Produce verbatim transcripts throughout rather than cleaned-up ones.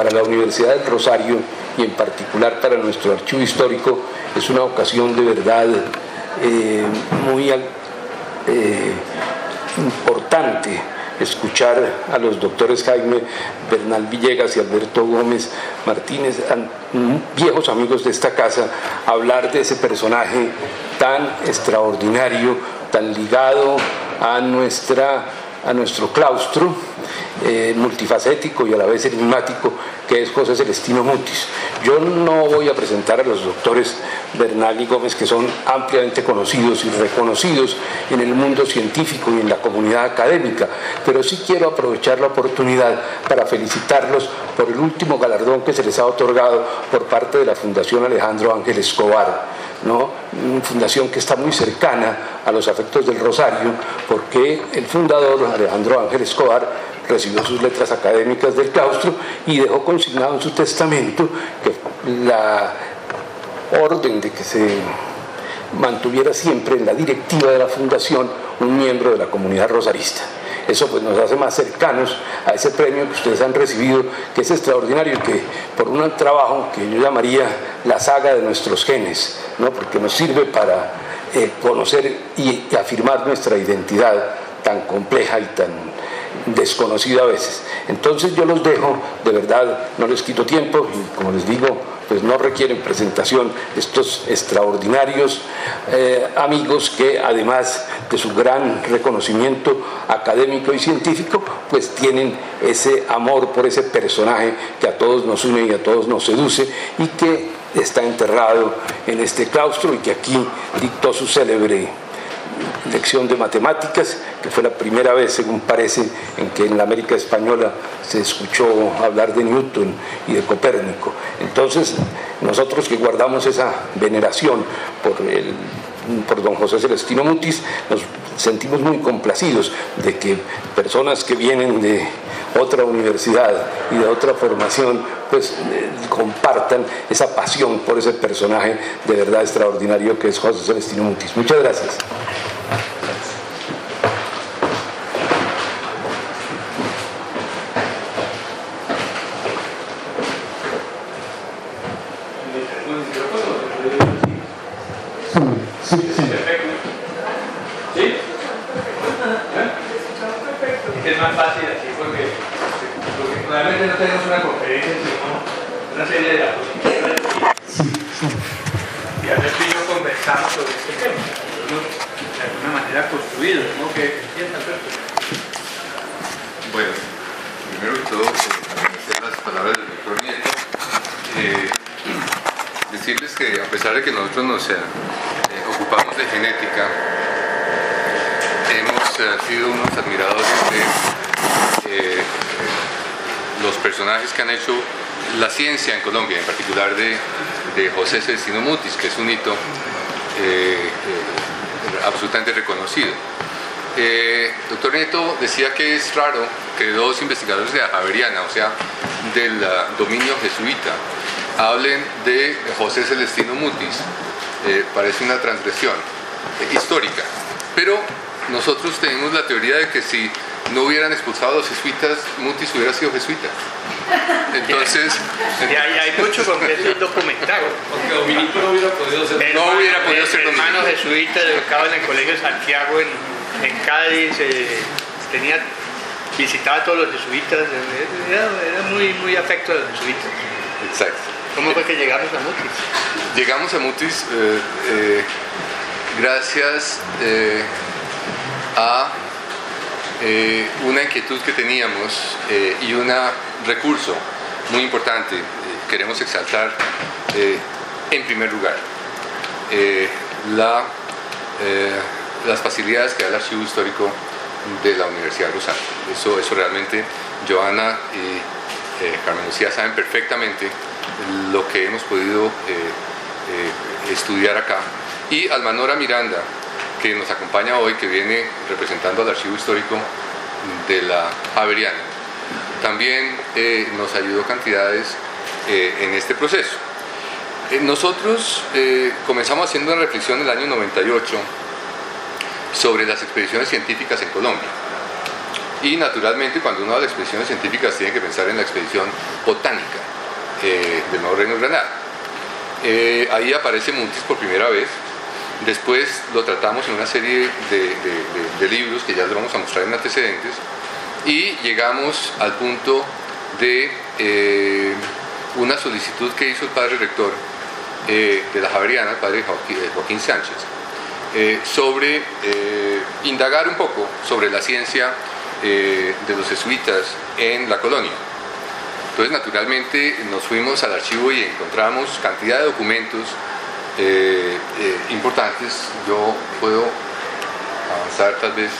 para la Universidad del Rosario y en particular para nuestro archivo histórico es una ocasión de verdad eh, muy eh, importante escuchar a los doctores Jaime Bernal Villegas y Alberto Gómez Martínez, viejos amigos de esta casa, hablar de ese personaje tan extraordinario, tan ligado a, nuestra, a nuestro claustro, eh, multifacético y a la vez enigmático, que es José Celestino Mutis. Yo no voy a presentar a los doctores Bernal y Gómez, que son ampliamente conocidos y reconocidos en el mundo científico y en la comunidad académica, pero sí quiero aprovechar la oportunidad para felicitarlos por el último galardón que se les ha otorgado por parte de la Fundación Alejandro Ángel Escobar, ¿no? Una fundación que está muy cercana a los afectos del Rosario, porque el fundador, Alejandro Ángel Escobar, recibió sus letras académicas del claustro y dejó consignado en su testamento que la orden de que se mantuviera siempre en la directiva de la fundación un miembro de la comunidad rosarista. Eso pues nos hace más cercanos a ese premio que ustedes han recibido, que es extraordinario y que por un trabajo que yo llamaría la saga de nuestros genes, ¿no? Porque nos sirve para eh, conocer y, y afirmar nuestra identidad tan compleja y tan desconocida a veces. Entonces yo los dejo, de verdad, no les quito tiempo y como les digo, pues no requieren presentación estos extraordinarios eh, amigos que además de su gran reconocimiento académico y científico, pues tienen ese amor por ese personaje que a todos nos une y a todos nos seduce y que está enterrado en este claustro y que aquí dictó su célebre lección de matemáticas, que fue la primera vez, según parece, en que en la América española se escuchó hablar de Newton y de Copérnico. Entonces, nosotros que guardamos esa veneración por, el, por don José Celestino Mutis, nos sentimos muy complacidos de que personas que vienen de otra universidad y de otra formación, pues eh, compartan esa pasión por ese personaje de verdad extraordinario que es José Celestino Mutis. Muchas gracias. Es más fácil así porque, porque realmente no tenemos una conferencia, sino una serie de diapositivas y a veces yo conversamos sobre este tema, de alguna manera construido, ¿no? ¿Qué piensas, Alberto? Bueno, primero que todo, agradecer las palabras del doctor Nieto, eh, decirles que a pesar de que nosotros nos eh, ocupamos de genética, hemos eh, sido unos admiradores de eh, los personajes que han hecho la ciencia en Colombia, en particular de, de José Celestino Mutis, que es un hito eh, eh, absolutamente reconocido. Eh, doctor Nieto decía que es raro que dos investigadores de Javeriana, o sea, del uh, dominio jesuita, hablen de José Celestino Mutis. Eh, parece una transgresión eh, histórica, pero nosotros tenemos la teoría de que si no hubieran expulsado a los jesuitas, Mutis hubiera sido jesuita. Entonces, y hay, hay mucho con que es documentado. Porque Dominico no hubiera podido ser, el no hermano, hubiera podido ser el hermano jesuita educado en el Colegio de Santiago en, en Cádiz, eh, tenía, visitaba a todos los jesuitas, era, era muy, muy afecto a los jesuitas. Exacto. ¿Cómo fue que llegamos a Mutis? Llegamos a Mutis eh, eh, gracias eh, a eh, una inquietud que teníamos eh, y un recurso muy importante. Eh, queremos exaltar eh, en primer lugar eh, la, eh, las facilidades que da el Archivo Histórico de la Universidad de Rosario. Eso, eso realmente Joana y eh, Carmen Lucía saben perfectamente lo que hemos podido eh, eh, estudiar acá. Y Almanora Miranda, que nos acompaña hoy, que viene representando al Archivo Histórico de la Javeriana, también eh, nos ayudó cantidades eh, en este proceso. Eh, nosotros eh, comenzamos haciendo una reflexión en el año noventa y ocho sobre las expediciones científicas en Colombia. Y naturalmente cuando uno va a las expediciones científicas tiene que pensar en la expedición botánica eh, del Nuevo Reino de Granada. Eh, ahí aparece Mutis por primera vez. Después lo tratamos en una serie de, de, de, de libros que ya les vamos a mostrar en antecedentes, y llegamos al punto de eh, una solicitud que hizo el padre rector eh, de la Javeriana, el padre Joaquín, Joaquín Sánchez, eh, sobre eh, indagar un poco sobre la ciencia eh, de los jesuitas en la colonia. Entonces, naturalmente, nos fuimos al archivo y encontramos cantidad de documentos eh, eh, importantes. Yo puedo avanzar tal vez.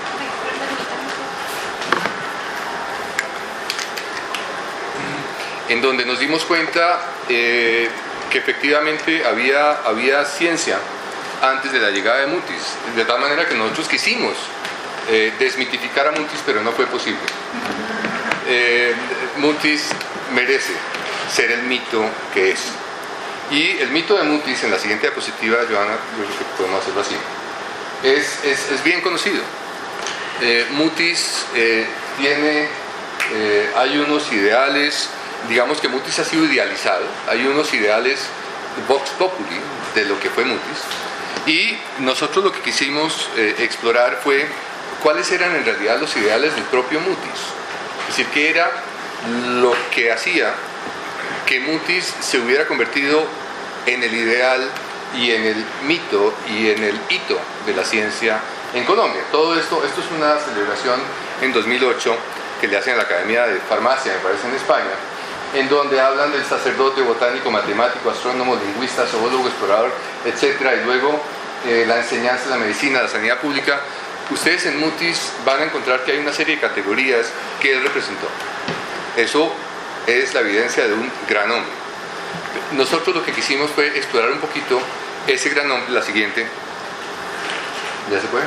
En donde nos dimos cuenta eh, que efectivamente había, había ciencia antes de la llegada de Mutis, de tal manera que nosotros quisimos eh, desmitificar a Mutis, pero no fue posible. Eh, Mutis merece ser el mito que es. Y el mito de Mutis, en la siguiente diapositiva, Johanna, yo creo que podemos hacerlo así, es, es, es bien conocido. Eh, Mutis eh, tiene, eh, hay unos ideales, digamos que Mutis ha sido idealizado, hay unos ideales vox populi de lo que fue Mutis, y nosotros lo que quisimos eh, explorar fue cuáles eran en realidad los ideales del propio Mutis, es decir, qué era lo que hacía que Mutis se hubiera convertido en el ideal y en el mito y en el hito de la ciencia en Colombia. Todo esto, esto es una celebración en dos mil ocho que le hacen a la Academia de Farmacia, me parece, en España, en donde hablan del sacerdote, botánico, matemático, astrónomo, lingüista, zoólogo, explorador, etcétera, y luego eh, la enseñanza de la medicina, la sanidad pública. Ustedes en Mutis van a encontrar que hay una serie de categorías que él representó. Eso es la evidencia de un gran hombre. Nosotros lo que quisimos fue explorar un poquito ese gran hombre, la siguiente. ¿Ya se puede?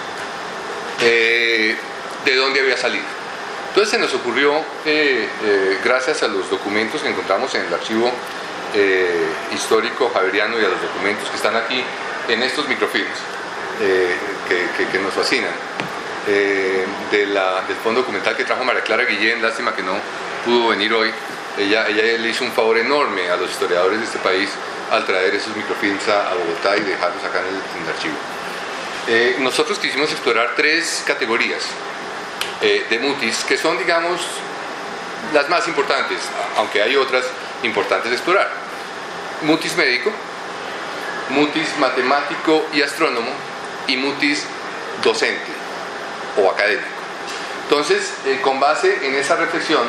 Eh, ¿De dónde había salido? Entonces se nos ocurrió, eh, eh, gracias a los documentos que encontramos en el archivo eh, histórico javeriano y a los documentos que están aquí en estos microfilms eh, que, que, que nos fascinan, eh, de la, del fondo documental que trajo María Clara Guillén, lástima que no pudo venir hoy. Ella, ella le hizo un favor enorme a los historiadores de este país al traer esos microfilms a, a Bogotá y dejarlos acá en el, en el archivo. Eh, nosotros quisimos explorar tres categorías eh, de Mutis, que son, digamos, las más importantes, aunque hay otras importantes de explorar. Mutis médico, Mutis matemático y astrónomo, y Mutis docente o académico. Entonces, eh, con base en esa reflexión,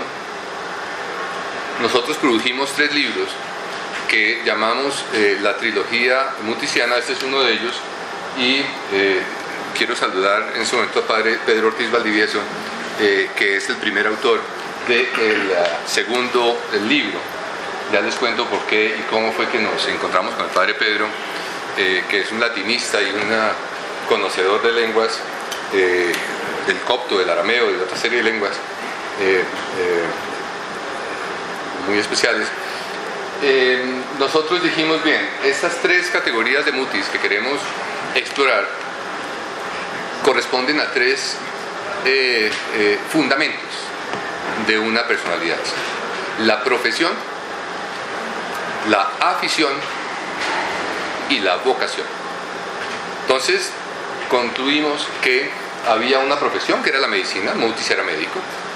nosotros produjimos tres libros que llamamos eh, la trilogía mutisiana. Este es uno de ellos, y eh, quiero saludar en su momento al padre Pedro Ortiz Valdivieso, eh, que es el primer autor del uh, segundo del libro. Ya les cuento por qué y cómo fue que nos encontramos con el padre Pedro, eh, que es un latinista y un conocedor de lenguas, eh, del copto, del arameo y de otra serie de lenguas eh, eh, muy especiales. Eh, nosotros dijimos, bien, estas tres categorías de Mutis que queremos explorar corresponden a tres eh, eh, fundamentos de una personalidad: la profesión, la afición y la vocación. Entonces concluimos que había una profesión que era la medicina. Mutis era médico,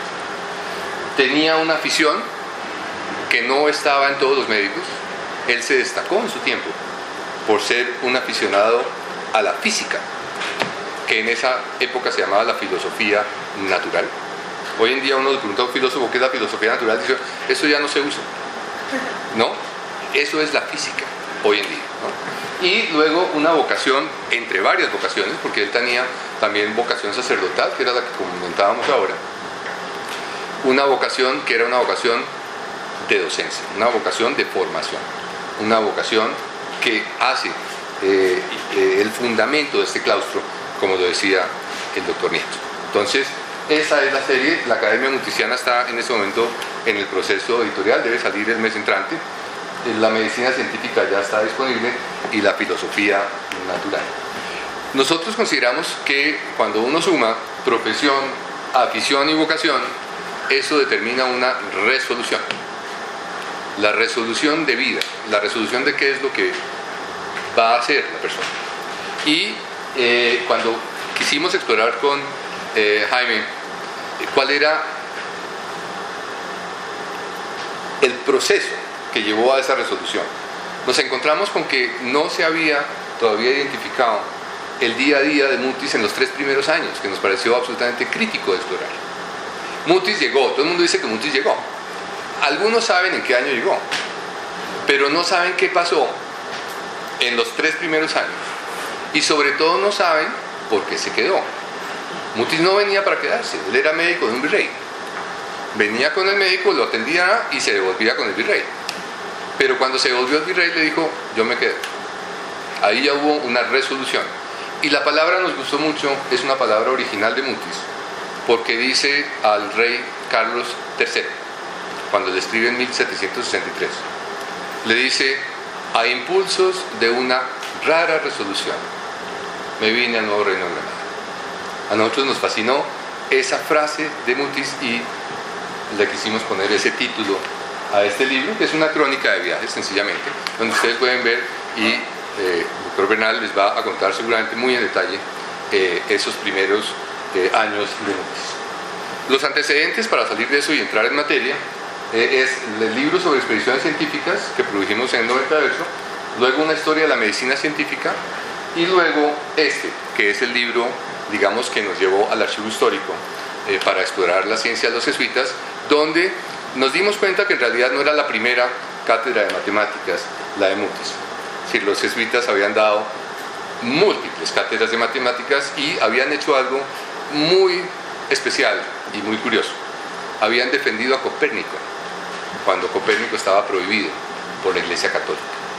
tenía una afición que no estaba en todos los médicos. Él se destacó en su tiempo por ser un aficionado a la física, que en esa época se llamaba la filosofía natural. Hoy en día uno le pregunta a un filósofo qué es la filosofía natural, dice, eso ya no se usa. No, eso es la física hoy en día, ¿no? Y luego una vocación, entre varias vocaciones, porque él tenía también vocación sacerdotal, que era la que comentábamos ahora, una vocación que era una vocación de docencia, una vocación de formación, una vocación que hace eh, eh, el fundamento de este claustro, como lo decía el doctor Nieto. Entonces, esa es la serie. La Academia Mutisiana está en este momento en el proceso editorial, debe salir el mes entrante. La medicina científica ya está disponible y la filosofía natural. Nosotros consideramos que cuando uno suma profesión, afición y vocación, eso determina una resolución. La resolución de vida, la resolución de qué es lo que va a hacer la persona. Y eh, cuando quisimos explorar con eh, Jaime cuál era el proceso que llevó a esa resolución, nos encontramos con que no se había todavía identificado el día a día de Mutis en los tres primeros años, que nos pareció absolutamente crítico de explorar. Mutis llegó, todo el mundo dice que Mutis llegó. Algunos saben en qué año llegó, pero no saben qué pasó en los tres primeros años. Y sobre todo no saben por qué se quedó. Mutis no venía para quedarse, él era médico de un virrey. Venía con el médico, lo atendía y se devolvía con el virrey. Pero cuando se devolvió el virrey le dijo, yo me quedo. Ahí ya hubo una resolución. Y la palabra nos gustó mucho, es una palabra original de Mutis, porque dice al rey Carlos tercero, cuando le escribe en mil setecientos sesenta y tres, le dice, a impulsos de una rara resolución, me vine al nuevo reino de Granada. A nosotros nos fascinó esa frase de Mutis y le quisimos poner ese título a este libro, que es una crónica de viajes, sencillamente, donde ustedes pueden ver y el eh, doctor Bernal les va a contar seguramente muy en detalle eh, esos primeros eh, años de Mutis. Los antecedentes para salir de eso y entrar en materia eh, es el libro sobre expediciones científicas que produjimos en noventa versos, luego una historia de la medicina científica y luego este, que es el libro, digamos, que nos llevó al archivo histórico eh, para explorar la ciencia de los jesuitas, donde nos dimos cuenta que en realidad no era la primera cátedra de matemáticas la de Mutis. Es decir, los jesuitas habían dado múltiples cátedras de matemáticas y habían hecho algo muy especial y muy curioso. Habían defendido a Copérnico cuando Copérnico estaba prohibido por la Iglesia Católica.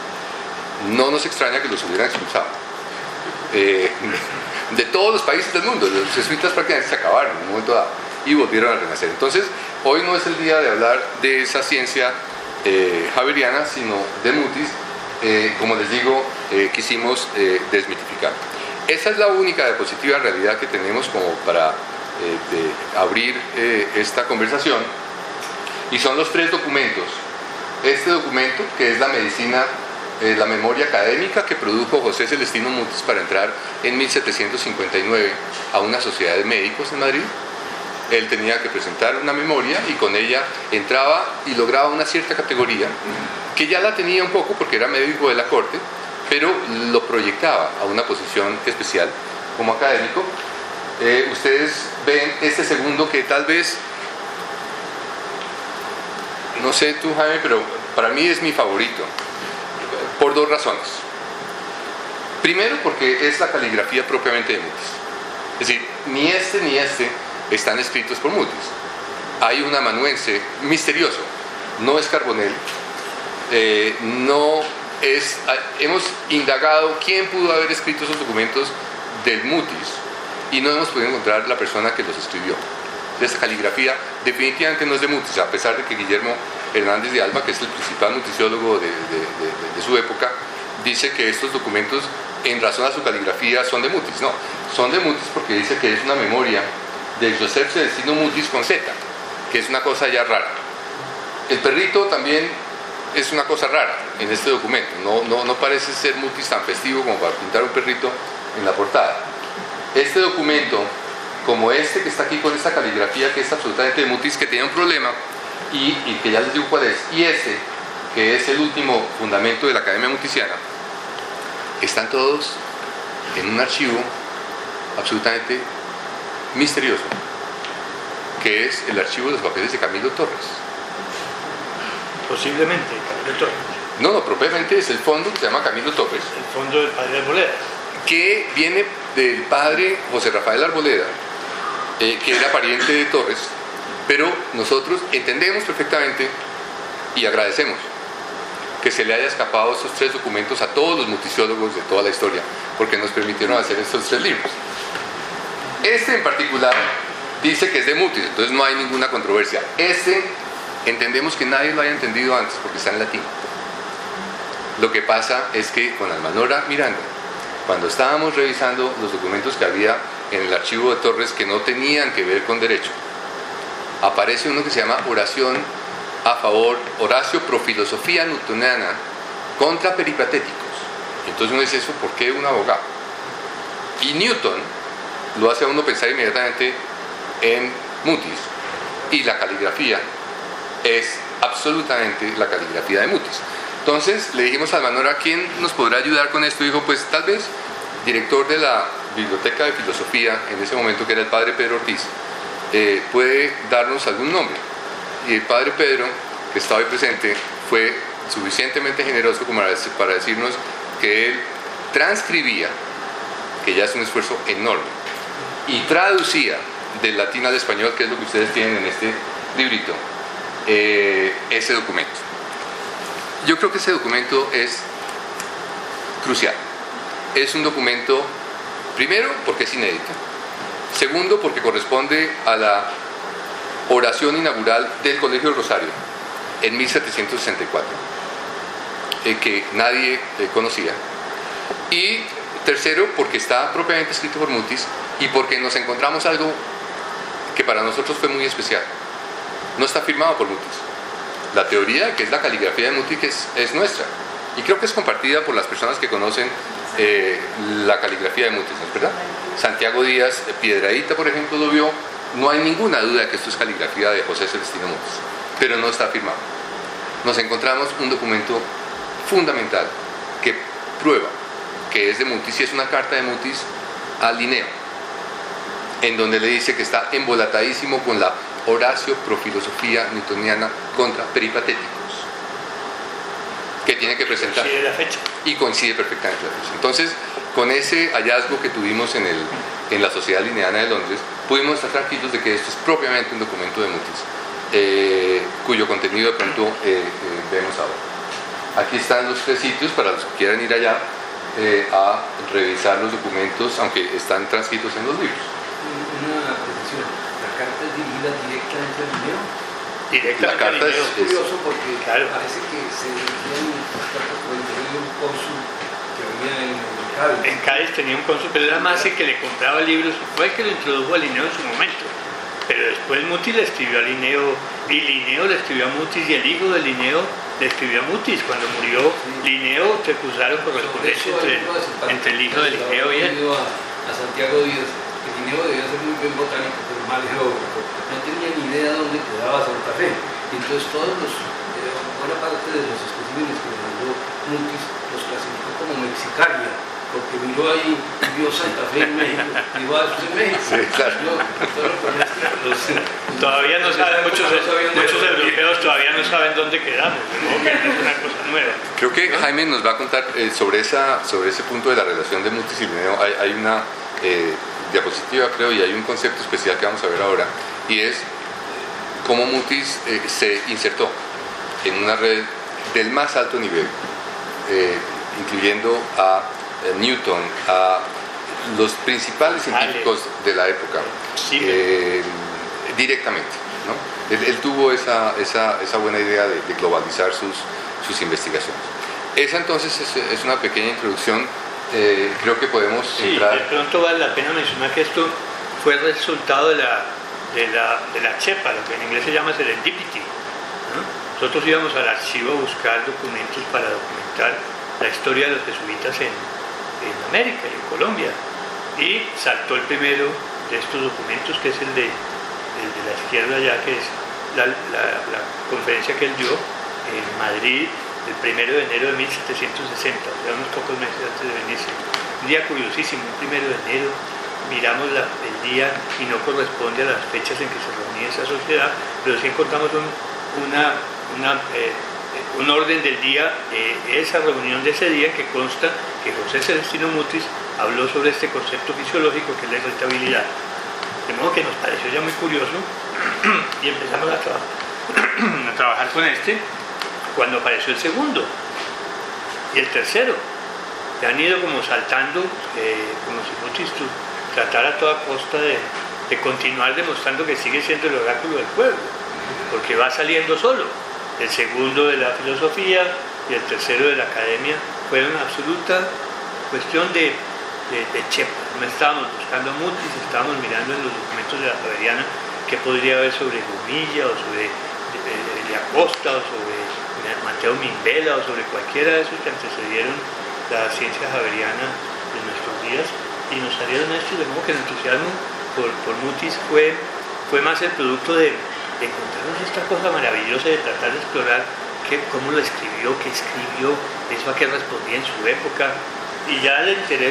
No nos extraña que los hubieran expulsado. Eh, de todos los países del mundo, los jesuitas prácticamente se acabaron en un momento dado y volvieron a renacer. Entonces, hoy no es el día de hablar de esa ciencia eh, javeriana, sino de Mutis. Eh, como les digo, eh, quisimos eh, desmitificar. Esa es la única diapositiva en realidad que tenemos como para eh, de abrir eh, esta conversación, y son los tres documentos. Este documento, que es la medicina, eh, la memoria académica que produjo José Celestino Mutis para entrar en mil setecientos cincuenta y nueve a una sociedad de médicos en Madrid. Él tenía que presentar una memoria y con ella entraba y lograba una cierta categoría, que ya la tenía un poco porque era médico de la corte, pero lo proyectaba a una posición especial como académico. Eh, ustedes ven este segundo, que tal vez, no sé tú, Jaime, pero para mí es mi favorito, por dos razones. Primero, porque es la caligrafía propiamente de Mutis. Es decir, ni este ni este están escritos por Mutis. Hay un amanuense misterioso, no es Carbonell, eh, no es, hemos indagado quién pudo haber escrito esos documentos del Mutis y no hemos podido encontrar la persona que los escribió. Esta caligrafía definitivamente no es de Mutis, a pesar de que Guillermo Hernández de Alba, que es el principal mutisiólogo de, de, de, de su época, dice que estos documentos, en razón a su caligrafía, son de Mutis. No, son de Mutis porque dice que es una memoria de Joseph Celestino Mutis con Z, que es una cosa ya rara. El perrito también es una cosa rara en este documento, no, no, no parece ser Mutis tan festivo como para pintar un perrito en la portada. Este documento, como este que está aquí con esta caligrafía que es absolutamente de Mutis, que tenía un problema y, y que ya les digo cuál es, y este, que es el último fundamento de la Academia Mutisiana, están todos en un archivo absolutamente misterioso, que es el archivo de los papeles de Camilo Torres. Posiblemente, Camilo Torres. No, no, propiamente es el fondo que se llama Camilo Torres. El fondo del padre Arboleda. Que viene del padre José Rafael Arboleda, eh, que era pariente de Torres, pero nosotros entendemos perfectamente y agradecemos que se le haya escapado estos tres documentos a todos los mutisiólogos de toda la historia, porque nos permitieron hacer estos tres libros. Este en particular dice que es de Mutis, entonces no hay ninguna controversia. Este entendemos que nadie lo haya entendido antes porque está en latín. Lo que pasa es que con Almanora Miranda, cuando estábamos revisando los documentos que había en el archivo de Torres que no tenían que ver con derecho, aparece uno que se llama Oración a favor, Horacio pro filosofía newtoniana contra peripatéticos. Entonces uno dice, ¿eso por qué un abogado? Y Newton lo hace a uno pensar inmediatamente en Mutis, y la caligrafía es absolutamente la caligrafía de Mutis. Entonces le dijimos a Almanora, ¿quién nos podrá ayudar con esto? Y dijo, pues tal vez director de la Biblioteca de Filosofía, en ese momento, que era el padre Pedro Ortiz, eh, puede darnos algún nombre. Y el padre Pedro, que estaba ahí presente, fue suficientemente generoso como para decirnos que él transcribía, que ya es un esfuerzo enorme, y traducía del latín al español, que es lo que ustedes tienen en este librito, eh, ese documento. Yo creo que ese documento es crucial. Es un documento, primero, porque es inédito. Segundo, porque corresponde a la oración inaugural del Colegio del Rosario en mil setecientos sesenta y cuatro, eh, que nadie eh, conocía. Y tercero, porque está propiamente escrito por Mutis y porque nos encontramos algo que para nosotros fue muy especial. No está firmado por Mutis. La teoría, que es la caligrafía de Mutis, es, es nuestra. Y creo que es compartida por las personas que conocen eh, la caligrafía de Mutis, ¿no es verdad? Santiago Díaz Piedradita, por ejemplo, lo vio. No hay ninguna duda de que esto es caligrafía de José Celestino Mutis, pero no está firmado. Nos encontramos un documento fundamental que prueba que es de Mutis, y es una carta de Mutis a Linneo, en donde le dice que está embolatadísimo con la Horacio pro filosofía newtoniana contra peripatéticos, que tiene que presentar. Coincide la fecha. Y coincide perfectamente la fecha. Entonces, con ese hallazgo que tuvimos en, el, en la Sociedad Linneana de Londres, pudimos estar tranquilos de que esto es propiamente un documento de Mutis, eh, cuyo contenido de pronto eh, eh, vemos ahora. Aquí están los tres sitios para los que quieran ir allá eh, a revisar los documentos, aunque están transcritos en los libros. Una precisión, la carta es dirigida directamente al Linneo. Directamente La carta al es- Linneo. Es curioso porque Claro. parece que se dirigían las cartas por el interés de un cónsul que venía en el Cádiz. En Cádiz tenía un cónsul, pero era más el que le compraba libros, fue el que lo introdujo a Linneo en su momento. Pero después Mutis le escribió a Linneo, y Linneo le escribió a Mutis, y el hijo de Linneo le escribió a Mutis. Cuando murió Linneo, se cruzaron correspondencia entre, entre el hijo de Linneo y él. A, a Santiago Díaz, que Linneo debía ser muy buen botánico, pero mal geógrafo. No tenía ni idea de dónde quedaba Santa Fe. Y entonces todos los, eh, buena parte de los especímenes que le mandó Mutis los clasificó como Mexicaria, porque miró ahí y vio Santa Fe en México, y va a en México. Sí, claro. Yo, todo lo pronóstico, los- Todavía no saben, muchos, no sabían de muchos dónde europeos todavía no saben dónde quedamos, ¿no? Que no es una cosa nueva. Creo que Jaime nos va a contar eh, sobre, esa, sobre ese punto de la relación de Mutis y Linneo. Hay, hay una eh, diapositiva, creo, y hay un concepto especial que vamos a ver ahora, y es cómo Mutis eh, se insertó en una red del más alto nivel, eh, incluyendo a eh, Newton, a los principales científicos de la época, Sí. eh, directamente, ¿no? Él, él tuvo esa, esa, esa buena idea de, de globalizar sus, sus investigaciones. Esa entonces es, es una pequeña introducción. Eh, creo que podemos Sí, entrar. de pronto vale la pena mencionar que esto fue el resultado de la, de la, de la chepa, lo que en inglés se llama serendipity, ¿no? Nosotros íbamos al archivo a buscar documentos para documentar la historia de los jesuitas en, en América y en Colombia, y saltó el primero de estos documentos, que es el de, el de la izquierda allá, que es la, la, la conferencia que él dio en Madrid el primero de enero de mil setecientos sesenta, o sea, unos pocos meses antes de venirse. Un día curiosísimo, un primero de enero, miramos la, el día y no corresponde a las fechas en que se reunía esa sociedad, pero sí encontramos un, una, una, eh, un orden del día de esa reunión de ese día, que consta que José Celestino Mutis habló sobre este concepto fisiológico que es la irritabilidad. De modo que nos pareció ya muy curioso y empezamos a, traba a trabajar con este, cuando apareció el segundo y el tercero, que han ido como saltando, eh, como si Mutis tratara a toda costa de, de continuar demostrando que sigue siendo el oráculo del pueblo, porque va saliendo solo. El segundo de la filosofía y el tercero de la academia fueron absoluta cuestión de de, de Chepa. No estábamos buscando a Mutis, estábamos mirando en los documentos de la Javeriana qué podría haber sobre Gumilla o sobre de Acosta o sobre Mateo Mimbela o sobre cualquiera de esos que antecedieron la ciencia javeriana de nuestros días, y nos salieron estos, de modo que el entusiasmo por, por Mutis fue, fue más el producto de, de encontrarnos esta cosa maravillosa, de tratar de explorar qué, cómo lo escribió, qué escribió, eso a qué respondía en su época, y ya el interés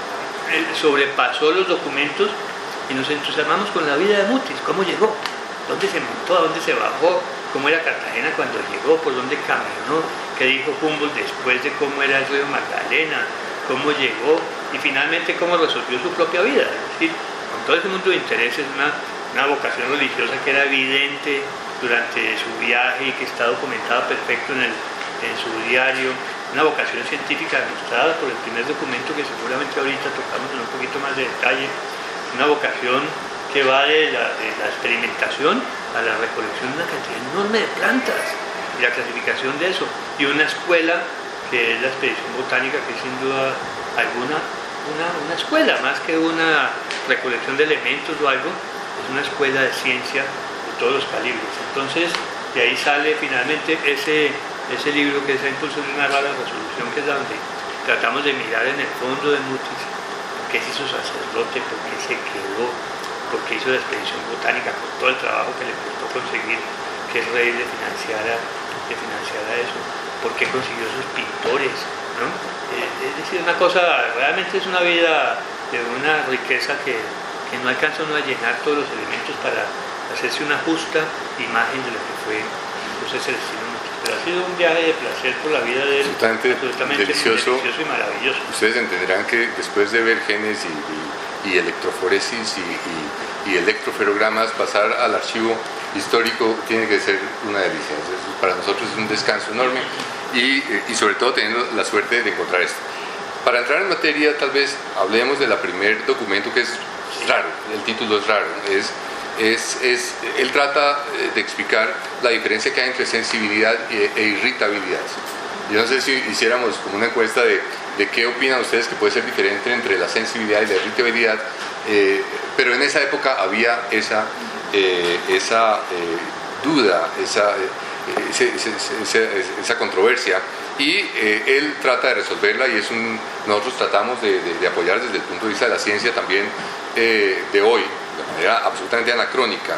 el sobrepasó los documentos y nos entusiasmamos con la vida de Mutis, cómo llegó, dónde se montó, a dónde se bajó, cómo era Cartagena cuando llegó, por dónde caminó, qué dijo Humboldt después de cómo era el río Magdalena, cómo llegó y finalmente cómo resolvió su propia vida. Es decir, con todo ese mundo de intereses, una, una vocación religiosa que era evidente durante su viaje y que está documentada perfecto en, el, en su diario, una vocación científica demostrada por el primer documento que seguramente ahorita tocamos en un poquito más de detalle, una vocación que va de la, de la experimentación a la recolección de una cantidad enorme de plantas y la clasificación de eso, y una escuela que es la expedición botánica, que es sin duda alguna una, una escuela, más que una recolección de elementos o algo, es una escuela de ciencia de todos los calibres. Entonces, de ahí sale finalmente ese, ese libro que es Impulso de una rara resolución, que es donde tratamos de mirar en el fondo de Mutis, por qué se hizo sacerdote, por qué se quedó, porque hizo la expedición botánica con todo el trabajo que le costó conseguir que el rey le financiara, le financiara eso, por qué consiguió esos pintores, ¿no? Es decir, una cosa, realmente es una vida de una riqueza que, que no alcanza uno a llenar todos los elementos para hacerse una justa imagen de lo que fue José Celestino Mutis. Pero ha sido un viaje de placer por la vida de él, absolutamente, absolutamente delicioso. delicioso y maravilloso. Ustedes entenderán que después de ver genes y, y, y electroforesis y, y, y electroferogramas, pasar al archivo histórico tiene que ser una delicia. Entonces, para nosotros es un descanso enorme y, y sobre todo teniendo la suerte de encontrar esto. Para entrar en materia, tal vez hablemos del primer documento, que es raro, el título es raro, es Es, es, él trata de explicar la diferencia que hay entre sensibilidad e, e irritabilidad. Yo no sé si hiciéramos como una encuesta de, de qué opinan ustedes que puede ser diferente entre la sensibilidad y la irritabilidad, eh, pero en esa época había esa, eh, esa eh, duda, esa, eh, ese, ese, esa, esa controversia, y eh, él trata de resolverla, y es un, nosotros tratamos de, de, de apoyar desde el punto de vista de la ciencia también eh, de hoy, de manera absolutamente anacrónica,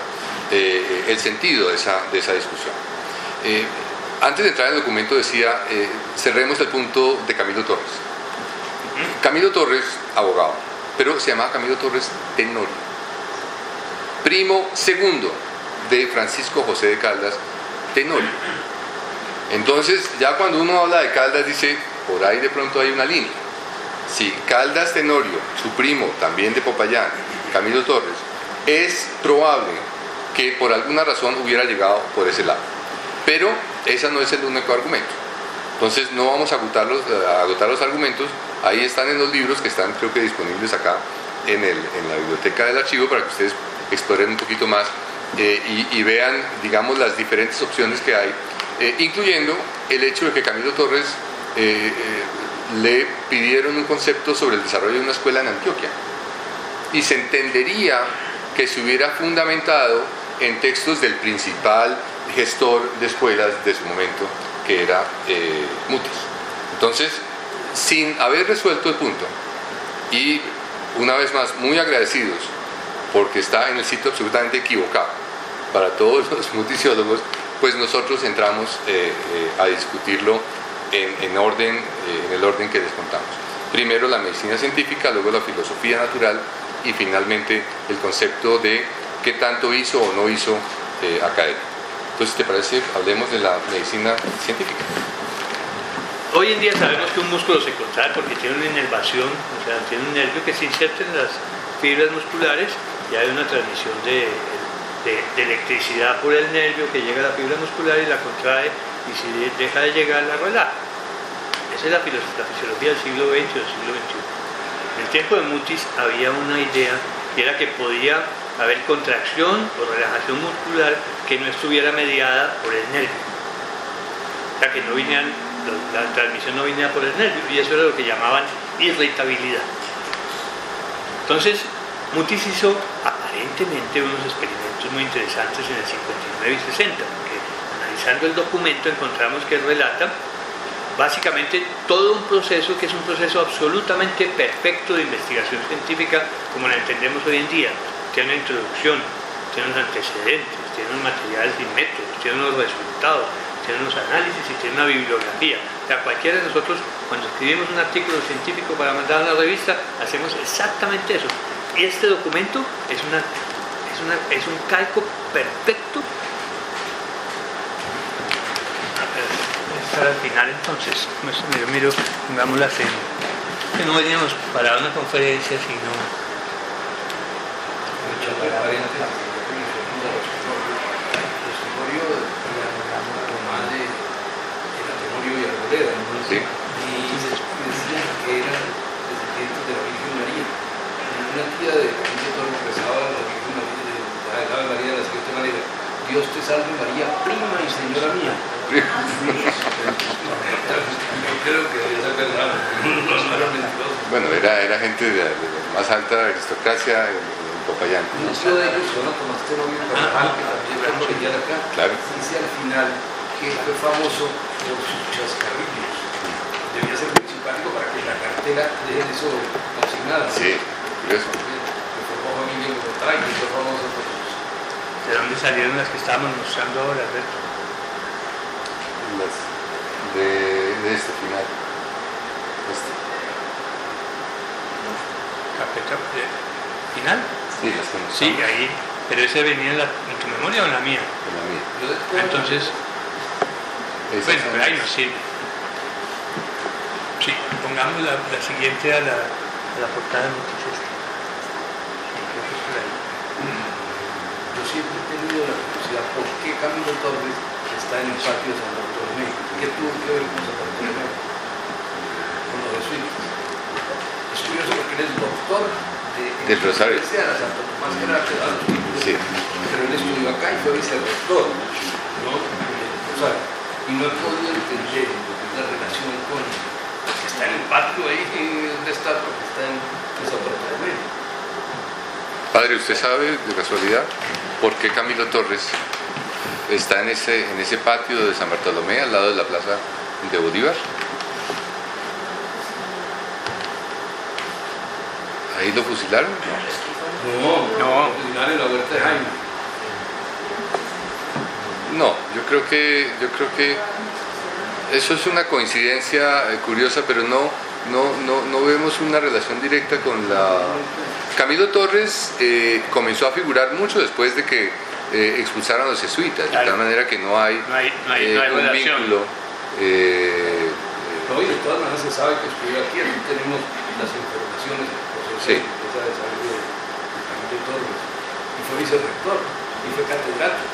eh, el sentido de esa, de esa discusión. Eh, antes de entrar en el documento decía, eh, cerremos el punto de Camilo Torres. Camilo Torres, abogado, pero se llamaba Camilo Torres Tenorio, primo segundo de Francisco José de Caldas Tenorio. Entonces, ya cuando uno habla de Caldas, dice, por ahí de pronto hay una línea. Si Caldas Tenorio, su primo, también de Popayán, Camilo Torres, es probable que por alguna razón hubiera llegado por ese lado. Pero ese no es el único argumento. Entonces no vamos a agotar los, a agotar los argumentos. Ahí están en los libros que están, creo que disponibles acá en, el, en la biblioteca del archivo, para que ustedes exploren un poquito más eh, y, y vean, digamos, las diferentes opciones que hay, eh, incluyendo el hecho de que Camilo Torres eh, eh, le pidieron un concepto sobre el desarrollo de una escuela en Antioquia, y se entendería que se hubiera fundamentado en textos del principal gestor de escuelas de su momento, que era eh, Mutis. Entonces, sin haber resuelto el punto, y una vez más muy agradecidos porque está en el sitio absolutamente equivocado para todos los mutisiólogos, pues nosotros entramos eh, eh, a discutirlo en, en, orden, eh, en el orden que les contamos. Primero la medicina científica, luego la filosofía natural, y finalmente el concepto de qué tanto hizo o no hizo eh, académico. Entonces, ¿te parece? Hablemos de la medicina científica. Hoy en día sabemos que un músculo se contrae porque tiene una inervación, o sea, tiene un nervio que se inserta en las fibras musculares y hay una transmisión de, de, de electricidad por el nervio que llega a la fibra muscular y la contrae, y si deja de llegar la relaja. Esa es la, la fisiología del siglo veinte o del siglo veintiuno. En el tiempo de Mutis había una idea, y era que podía haber contracción o relajación muscular que no estuviera mediada por el nervio. O sea, que no vinieran, la transmisión no viniera por el nervio, y eso era lo que llamaban irritabilidad. Entonces, Mutis hizo aparentemente unos experimentos muy interesantes en el cincuenta y nueve y sesenta, porque analizando el documento encontramos que relata básicamente todo un proceso que es un proceso absolutamente perfecto de investigación científica como la entendemos hoy en día. Tiene una introducción, tiene unos antecedentes, tiene unos materiales y métodos, tiene unos resultados, tiene unos análisis y tiene una bibliografía. O sea, cualquiera de nosotros, cuando escribimos un artículo científico para mandar a una revista, hacemos exactamente eso. Y este documento es, una, es, una, es un calco perfecto. Al final, entonces, yo miro, pongámosla en que no veníamos para una conferencia, sino mucha para el testimonio de la Temorio y Arboleda, ¿no? Sí. Y decían que eran descendientes de la Virgen María. Una tía de Camille Torres rezaba a la Virgen María, la Ave María de la siguiente manera: Dios te salve María, prima y señora mía. Yo creo que esa verdad no era mentiroso. Bueno, era, era gente de la, de la más alta aristocracia en, en Popayán. Muchos de ellos son Tomás Tenovio Carvajal, que también fue colombiano acá. Claro. Dice al final que fue famoso por sus chascarrillos. Debía ser muy simpático para que la cartera deje eso consignada. Sí, curioso. Que formó familia en Bogotá y que fue famoso por sus... ¿de dónde salieron las que estábamos mostrando ahora, Alberto? Las de, de este final. Este. ¿Carpeta final? Sí, las que nos Sí, ahí. Pero ese venía en, la, en tu memoria o en la mía. En la mía. Entonces, Esas bueno, son pero ahí las- nos sirve. Sí, pongamos la, la siguiente a la, a la portada de noticias. Sí, creo que es por ahí. Yo siempre he tenido la curiosidad por qué Camilo Torres está en el patio de San Bartolomé. ¿Qué tuvo que ver con San Bartolomé? Con los jesuitas. Es curioso porque él es doctor de, Del Rosario. a la Santo Tomás, que era a los títulos, Sí. pero él estudió acá y fue vicerrector, ¿no? O sea, y no he podido entender la relación con que está en el patio ahí, ¿dónde está? Porque está en, en San Bartolomé. Padre, ¿usted sabe de casualidad por qué Camilo Torres está en ese, en ese patio de San Bartolomé, al lado de la plaza de Bolívar? ¿Ahí lo fusilaron? No, No. original en la huerta de Jaime. No, yo creo que, yo creo que eso es una coincidencia eh, curiosa, pero no, no, no, no vemos una relación directa con la... Camilo Torres eh, comenzó a figurar mucho después de que eh, expulsaron a los jesuitas, Claro. de tal manera que no hay, No hay, no hay, eh, no hay un relación. vínculo. eh, No, y de todas maneras se sabe que estudió aquí, aquí tenemos las informaciones del proceso Sí. de desarrollo de Camilo Torres. Y fue vicerrector, y fue catedrático.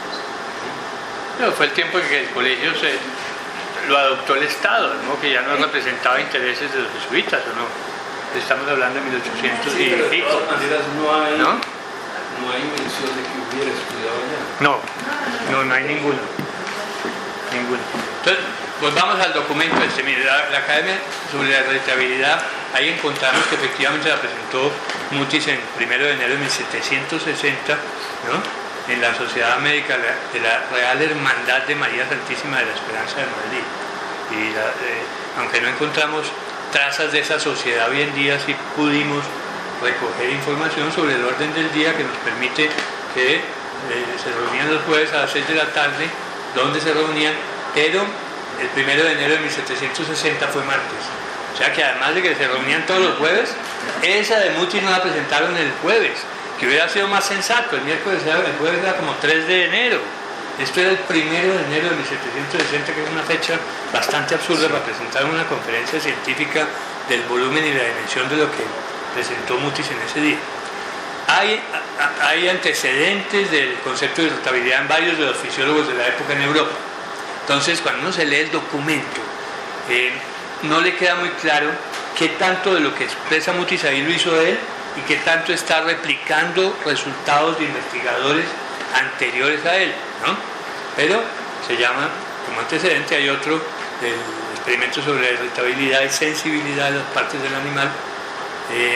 No, fue el tiempo en que el colegio se, lo adoptó el Estado, ¿no? Que ya no representaba intereses de los jesuitas, ¿o no? Estamos hablando de mil ochocientos Sí, y pero de pico. todas maneras no hay, ¿No? no hay mención de que hubiera estudiado allá. No, no, no hay ninguno. Ninguno. Entonces, volvamos al documento este. Mire, la, la Academia sobre la Rentabilidad, ahí encontramos que efectivamente la presentó Mutis en primero de enero de mil setecientos sesenta, ¿no? En la Sociedad Médica de la Real Hermandad de María Santísima de la Esperanza de Madrid. Y la, eh, aunque no encontramos trazas de esa sociedad hoy en día, sí pudimos recoger información sobre el orden del día que nos permite que eh, se reunían los jueves a las seis de la tarde, donde se reunían, pero el primero de enero de mil setecientos sesenta fue martes. O sea que además de que se reunían todos los jueves, esa de Mutis no la presentaron el jueves, que hubiera sido más sensato. El miércoles era, el jueves era como tres de enero. Esto era el primero de enero de mil setecientos sesenta, que es una fecha bastante absurda para presentar una conferencia científica del volumen y la dimensión de lo que presentó Mutis en ese día. Hay, hay antecedentes del concepto de irritabilidad en varios de los fisiólogos de la época en Europa. Entonces, cuando uno se lee el documento, eh, no le queda muy claro qué tanto de lo que expresa Mutis ahí lo hizo él y qué tanto está replicando resultados de investigadores anteriores a él, ¿no? Pero se llama, como antecedente, hay otro del experimento sobre la irritabilidad y sensibilidad de las partes del animal, eh,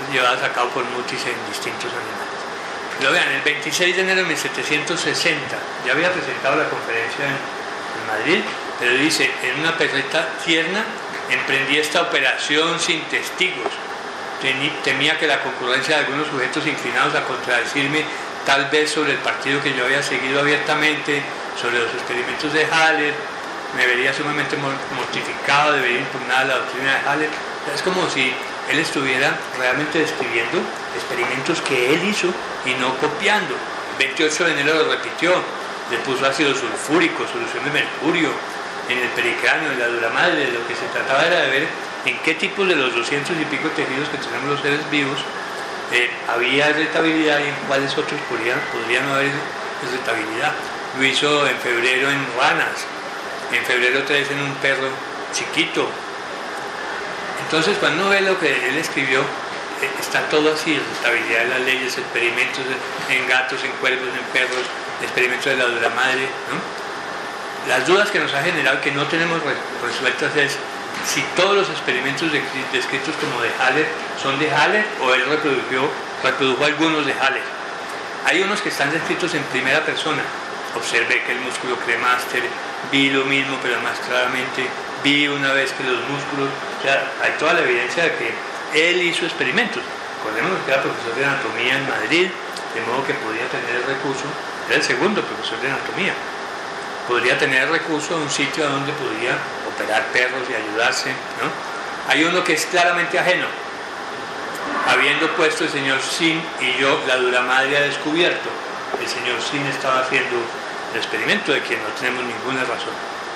llevadas a cabo por Mutis en distintos animales. Lo vean, el veintiséis de enero de mil setecientos sesenta, ya había presentado la conferencia en, en Madrid, pero dice, en una perrita tierna emprendí esta operación sin testigos. Temía que la concurrencia de algunos sujetos inclinados a contradecirme, tal vez sobre el partido que yo había seguido abiertamente, sobre los experimentos de Haller, me vería sumamente mortificado de ver impugnada la doctrina de Haller. Es como si él estuviera realmente describiendo experimentos que él hizo y no copiando. El veintiocho de enero lo repitió, le puso ácido sulfúrico, solución de mercurio en el pericráneo, en la dura madre. Lo que se trataba era de ver en qué tipos de los doscientos y pico tejidos que tenemos los seres vivos eh, había irritabilidad y en cuáles otros podrían, podrían no haber irritabilidad. Lo hizo en febrero en ranas, en febrero tres en un perro chiquito. Entonces, cuando uno ve lo que él escribió, eh, está todo así: irritabilidad de las leyes, experimentos en gatos, en cuervos, en perros, experimentos de la dura madre, ¿no? Las dudas que nos ha generado, que no tenemos resueltas, es si todos los experimentos descritos como de Haller son de Haller o él reprodujo, reprodujo algunos de Haller. Hay unos que están descritos en primera persona. Observé que el músculo cremaster, vi lo mismo pero más claramente, vi una vez que los músculos, o sea, hay toda la evidencia de que él hizo experimentos. Recordemos que era profesor de anatomía en Madrid, de modo que podía tener el recurso, era el segundo profesor de anatomía, podría tener recurso a un sitio donde podía operar perros y ayudarse, ¿no? Hay uno que es claramente ajeno. Habiendo puesto el señor Sin y yo la dura madre a descubierto, el señor Sin estaba haciendo el experimento de quien no tenemos ninguna razón.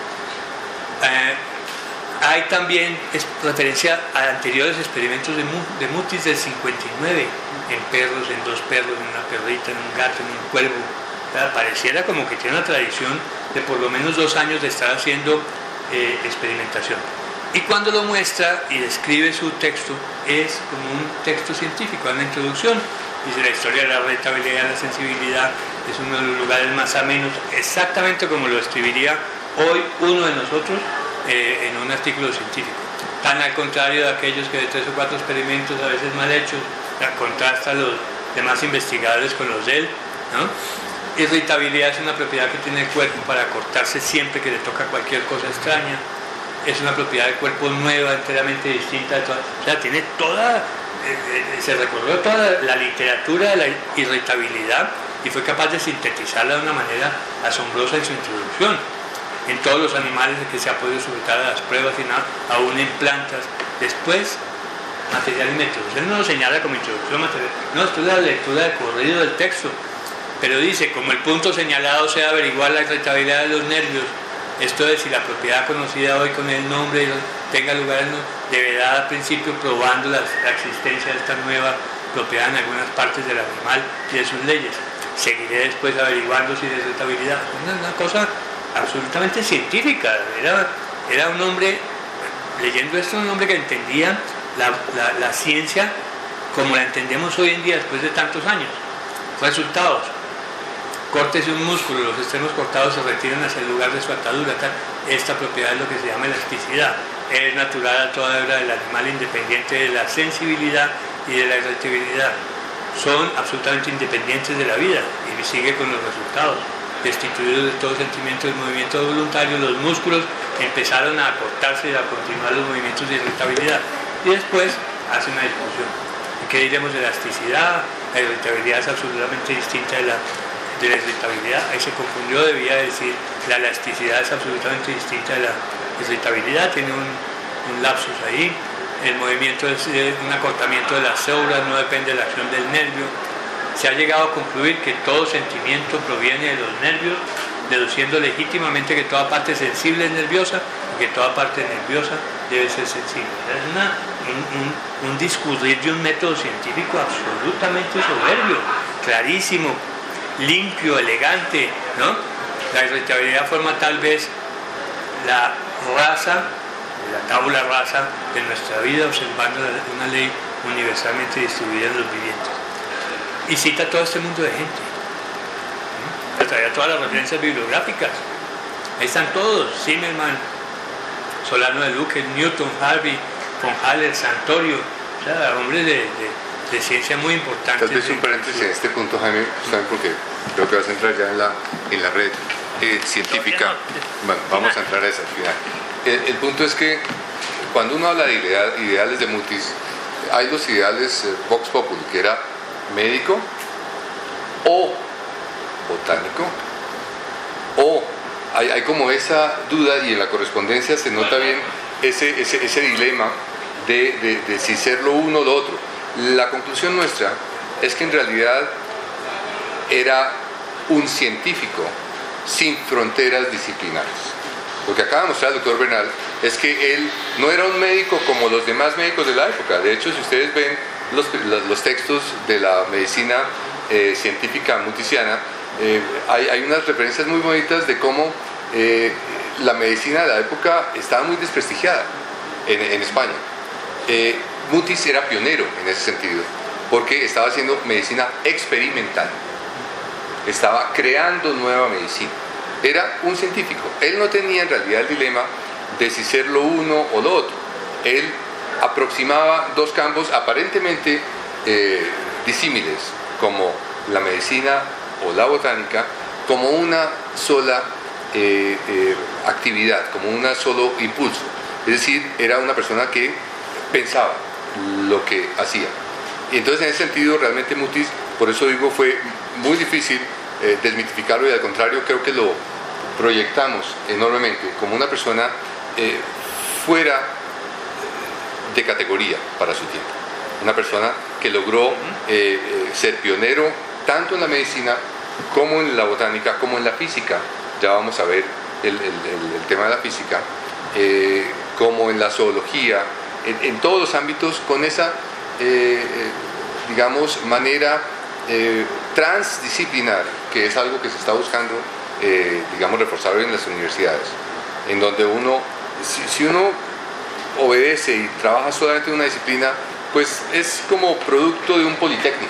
Eh, hay también es, referencia a anteriores experimentos de, de Mutis del cincuenta y nueve, en perros, en dos perros, en una perrita, en un gato, en un cuervo. O sea, pareciera como que tiene una tradición de por lo menos dos años de estar haciendo eh, experimentación. Y cuando lo muestra y describe su texto, es como un texto científico, en la introducción. Dice: la historia de la irritabilidad y la sensibilidad es uno de los lugares más amenos, exactamente como lo escribiría hoy uno de nosotros eh, en un artículo científico. Tan al contrario de aquellos que de tres o cuatro experimentos, a veces mal hechos, contrasta a los demás investigadores con los de él, ¿no? Irritabilidad es una propiedad que tiene el cuerpo para cortarse siempre que le toca cualquier cosa extraña. Es una propiedad del cuerpo nueva, enteramente distinta de toda, o sea, tiene toda, eh, se recorrió toda la literatura de la irritabilidad y fue capaz de sintetizarla de una manera asombrosa en su introducción. En todos los animales que se ha podido sujetar a las pruebas y nada, aún en plantas. Después, material y métodos. Él no lo señala como introducción material, no, esto es la lectura de corrido del texto. Pero dice, como el punto señalado sea averiguar la irritabilidad de los nervios, esto es, si la propiedad conocida hoy con el nombre tenga lugar, deberá al principio probando la, la existencia de esta nueva propiedad en algunas partes del animal y de sus leyes. Seguiré después averiguando si la irritabilidad es una, una cosa absolutamente científica. Era, era un hombre, leyendo esto, un hombre que entendía la, la, la ciencia como la entendemos hoy en día después de tantos años. Resultados: córtese un músculo, los extremos cortados se retiran hacia el lugar de su atadura. Tal. Esta propiedad es lo que se llama elasticidad. Es natural a toda hebra del animal, independiente de la sensibilidad y de la irritabilidad. Son absolutamente independientes de la vida, y sigue con los resultados. Destituidos de todo sentimiento del movimiento voluntario, los músculos empezaron a acortarse y a continuar los movimientos de irritabilidad. Y después hace una discusión. ¿Qué diremos de elasticidad? La irritabilidad es absolutamente distinta de la de la irritabilidad. Ahí se confundió, debía decir la elasticidad es absolutamente distinta de la irritabilidad, tiene un, un lapsus ahí. El movimiento es un acortamiento de las células, no depende de la acción del nervio. Se ha llegado a concluir que todo sentimiento proviene de los nervios, deduciendo legítimamente que toda parte sensible es nerviosa y que toda parte nerviosa debe ser sensible. Es una, un, un, un discurrir de un método científico absolutamente soberbio, clarísimo, limpio, elegante, ¿no? La irritabilidad forma tal vez la raza, la tabula rasa de nuestra vida, observando una ley universalmente distribuida en los vivientes. Y cita todo este mundo de gente. ¿no? Traía todas las referencias bibliográficas. Ahí están todos: Zimmerman, Solano de Luque, Newton, Harvey, von Haller, Santorio, o sea, hombres de, de de ciencia muy importantes. Tal vez un paréntesis en este punto, Jaime, justamente porque creo que vas a entrar ya en la, en la red eh, científica. Bueno, vamos a entrar a esa al final. El, el punto es que cuando uno habla de ideal, ideales de Mutis, hay los ideales eh, Vox Populi, que era médico o botánico, o hay, hay como esa duda, y en la correspondencia se nota bien ese, ese, ese dilema de, de, de si ser lo uno o lo otro. La conclusión nuestra es que en realidad era un científico sin fronteras disciplinares. Lo que acaba de mostrar el doctor Bernal es que él no era un médico como los demás médicos de la época. De hecho, si ustedes ven los, los textos de la medicina eh, científica mutisiana, eh, hay, hay unas referencias muy bonitas de cómo eh, la medicina de la época estaba muy desprestigiada en, en España. Eh, Mutis era pionero en ese sentido, porque estaba haciendo medicina experimental, estaba creando nueva medicina. Era un científico. Él no tenía en realidad el dilema de si ser lo uno o lo otro. Él aproximaba dos campos aparentemente eh, disímiles, como la medicina o la botánica, como una sola eh, eh, actividad, como un solo impulso. Es decir, era una persona que pensaba lo que hacía. Y entonces, en ese sentido, realmente Mutis, por eso digo, fue muy difícil eh, desmitificarlo, y al contrario, creo que lo proyectamos enormemente como una persona eh, fuera de categoría para su tiempo. Una persona que logró eh, eh, ser pionero tanto en la medicina como en la botánica, como en la física. Ya vamos a ver el, el, el, el tema de la física, eh, como en la zoología, en, en todos los ámbitos, con esa, eh, eh, digamos, manera eh, transdisciplinar, que es algo que se está buscando, eh, digamos, reforzar hoy en las universidades, en donde uno, si, si uno obedece y trabaja solamente en una disciplina, pues es como producto de un politécnico.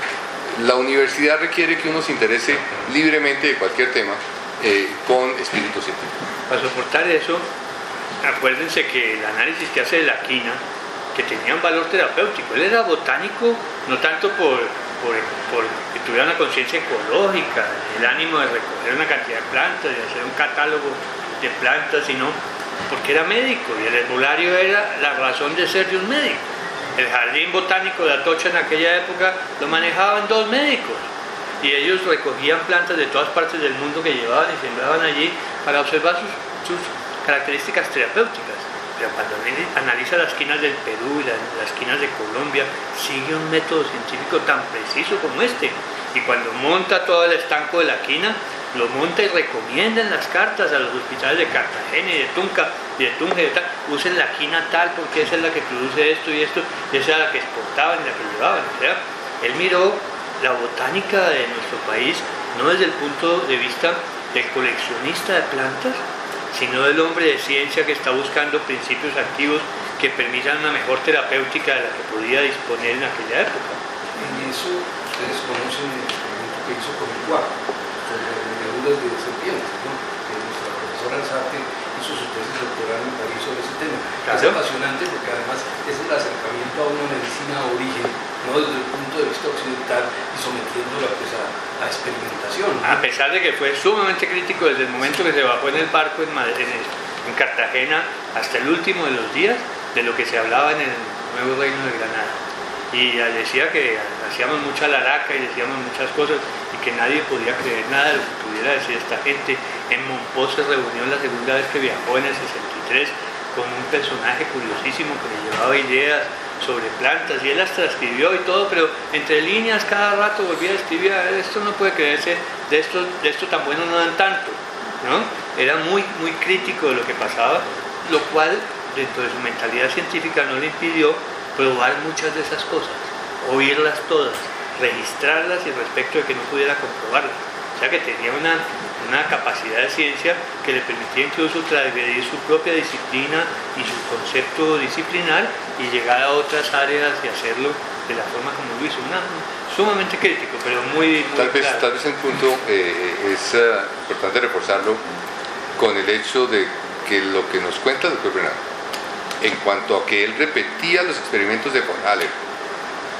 La universidad requiere que uno se interese libremente de cualquier tema eh, con espíritu científico. Para soportar eso, acuérdense que el análisis que hace de la quina, que tenía un valor terapéutico, él era botánico no tanto por, por, por que tuviera una conciencia ecológica, el ánimo de recoger una cantidad de plantas, de hacer un catálogo de plantas, sino porque era médico, y el herbolario era la razón de ser de un médico. El jardín botánico de Atocha en aquella época lo manejaban dos médicos, y ellos recogían plantas de todas partes del mundo que llevaban y sembraban allí para observar sus, sus características terapéuticas. Pero cuando analiza las quinas del Perú y las, las quinas de Colombia, sigue un método científico tan preciso como este. Y cuando monta todo el estanco de la quina, lo monta y recomienda en las cartas a los hospitales de Cartagena y de Tunca y de Tunja y de tal, usen la quina tal porque esa es la que produce esto y esto, y esa es la que exportaban y la que llevaban. O sea, él miró la botánica de nuestro país no desde el punto de vista del coleccionista de plantas, sino del hombre de ciencia que está buscando principios activos que permitan una mejor terapéutica de la que podía disponer en aquella época. En eso ustedes conocen el experimento que hizo con el cuarto, sobre ligaduras de serpientes, ¿no? Que nuestra profesora Alzate hizo su tesis doctoral en París sobre ese tema. Claro. Es apasionante porque además es el acercamiento a una medicina de origen, no desde el punto de vista occidental, y sometiéndola pues a, a experimentación, ¿no? A pesar de que fue sumamente crítico desde el momento que se bajó en el barco en, Madrid, en, el, en Cartagena hasta el último de los días de lo que se hablaba en el Nuevo Reino de Granada. Y decía que hacíamos mucha laraca y decíamos muchas cosas y que nadie podía creer nada de lo que pudiera decir esta gente. En Monpós se reunió la segunda vez que viajó en el sesenta y tres con un personaje curiosísimo que le llevaba ideas sobre plantas y él las transcribió y todo, pero entre líneas cada rato volvía a escribir: esto no puede creerse, de esto, de esto tan bueno no dan tanto, ¿no? Era muy, muy crítico de lo que pasaba, lo cual dentro de su mentalidad científica no le impidió probar muchas de esas cosas, oírlas todas, registrarlas y respecto de que no pudiera comprobarlas. O sea que tenía una, una capacidad de ciencia que le permitía incluso transgredir su propia disciplina y su concepto disciplinar y llegar a otras áreas y hacerlo de la forma como lo hizo. Una, sumamente crítico, pero muy, muy tal vez, claro. Tal vez el punto eh, es uh, importante reforzarlo con el hecho de que lo que nos cuenta el doctor Bernal, en cuanto a que él repetía los experimentos de von Haller.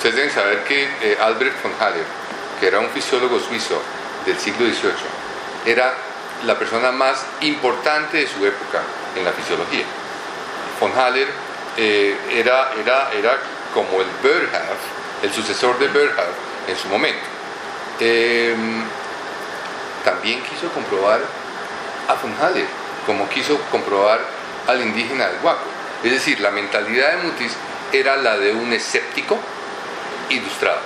ustedes deben saber que eh, Albrecht von Haller, que era un fisiólogo suizo del siglo dieciocho, era la persona más importante de su época en la fisiología. Von Haller eh, era, era, era como el Boerhaave, el sucesor de Boerhaave en su momento. Eh, también quiso comprobar a von Haller, como quiso comprobar al indígena del Guaco. Es decir, la mentalidad de Mutis era la de un escéptico ilustrado.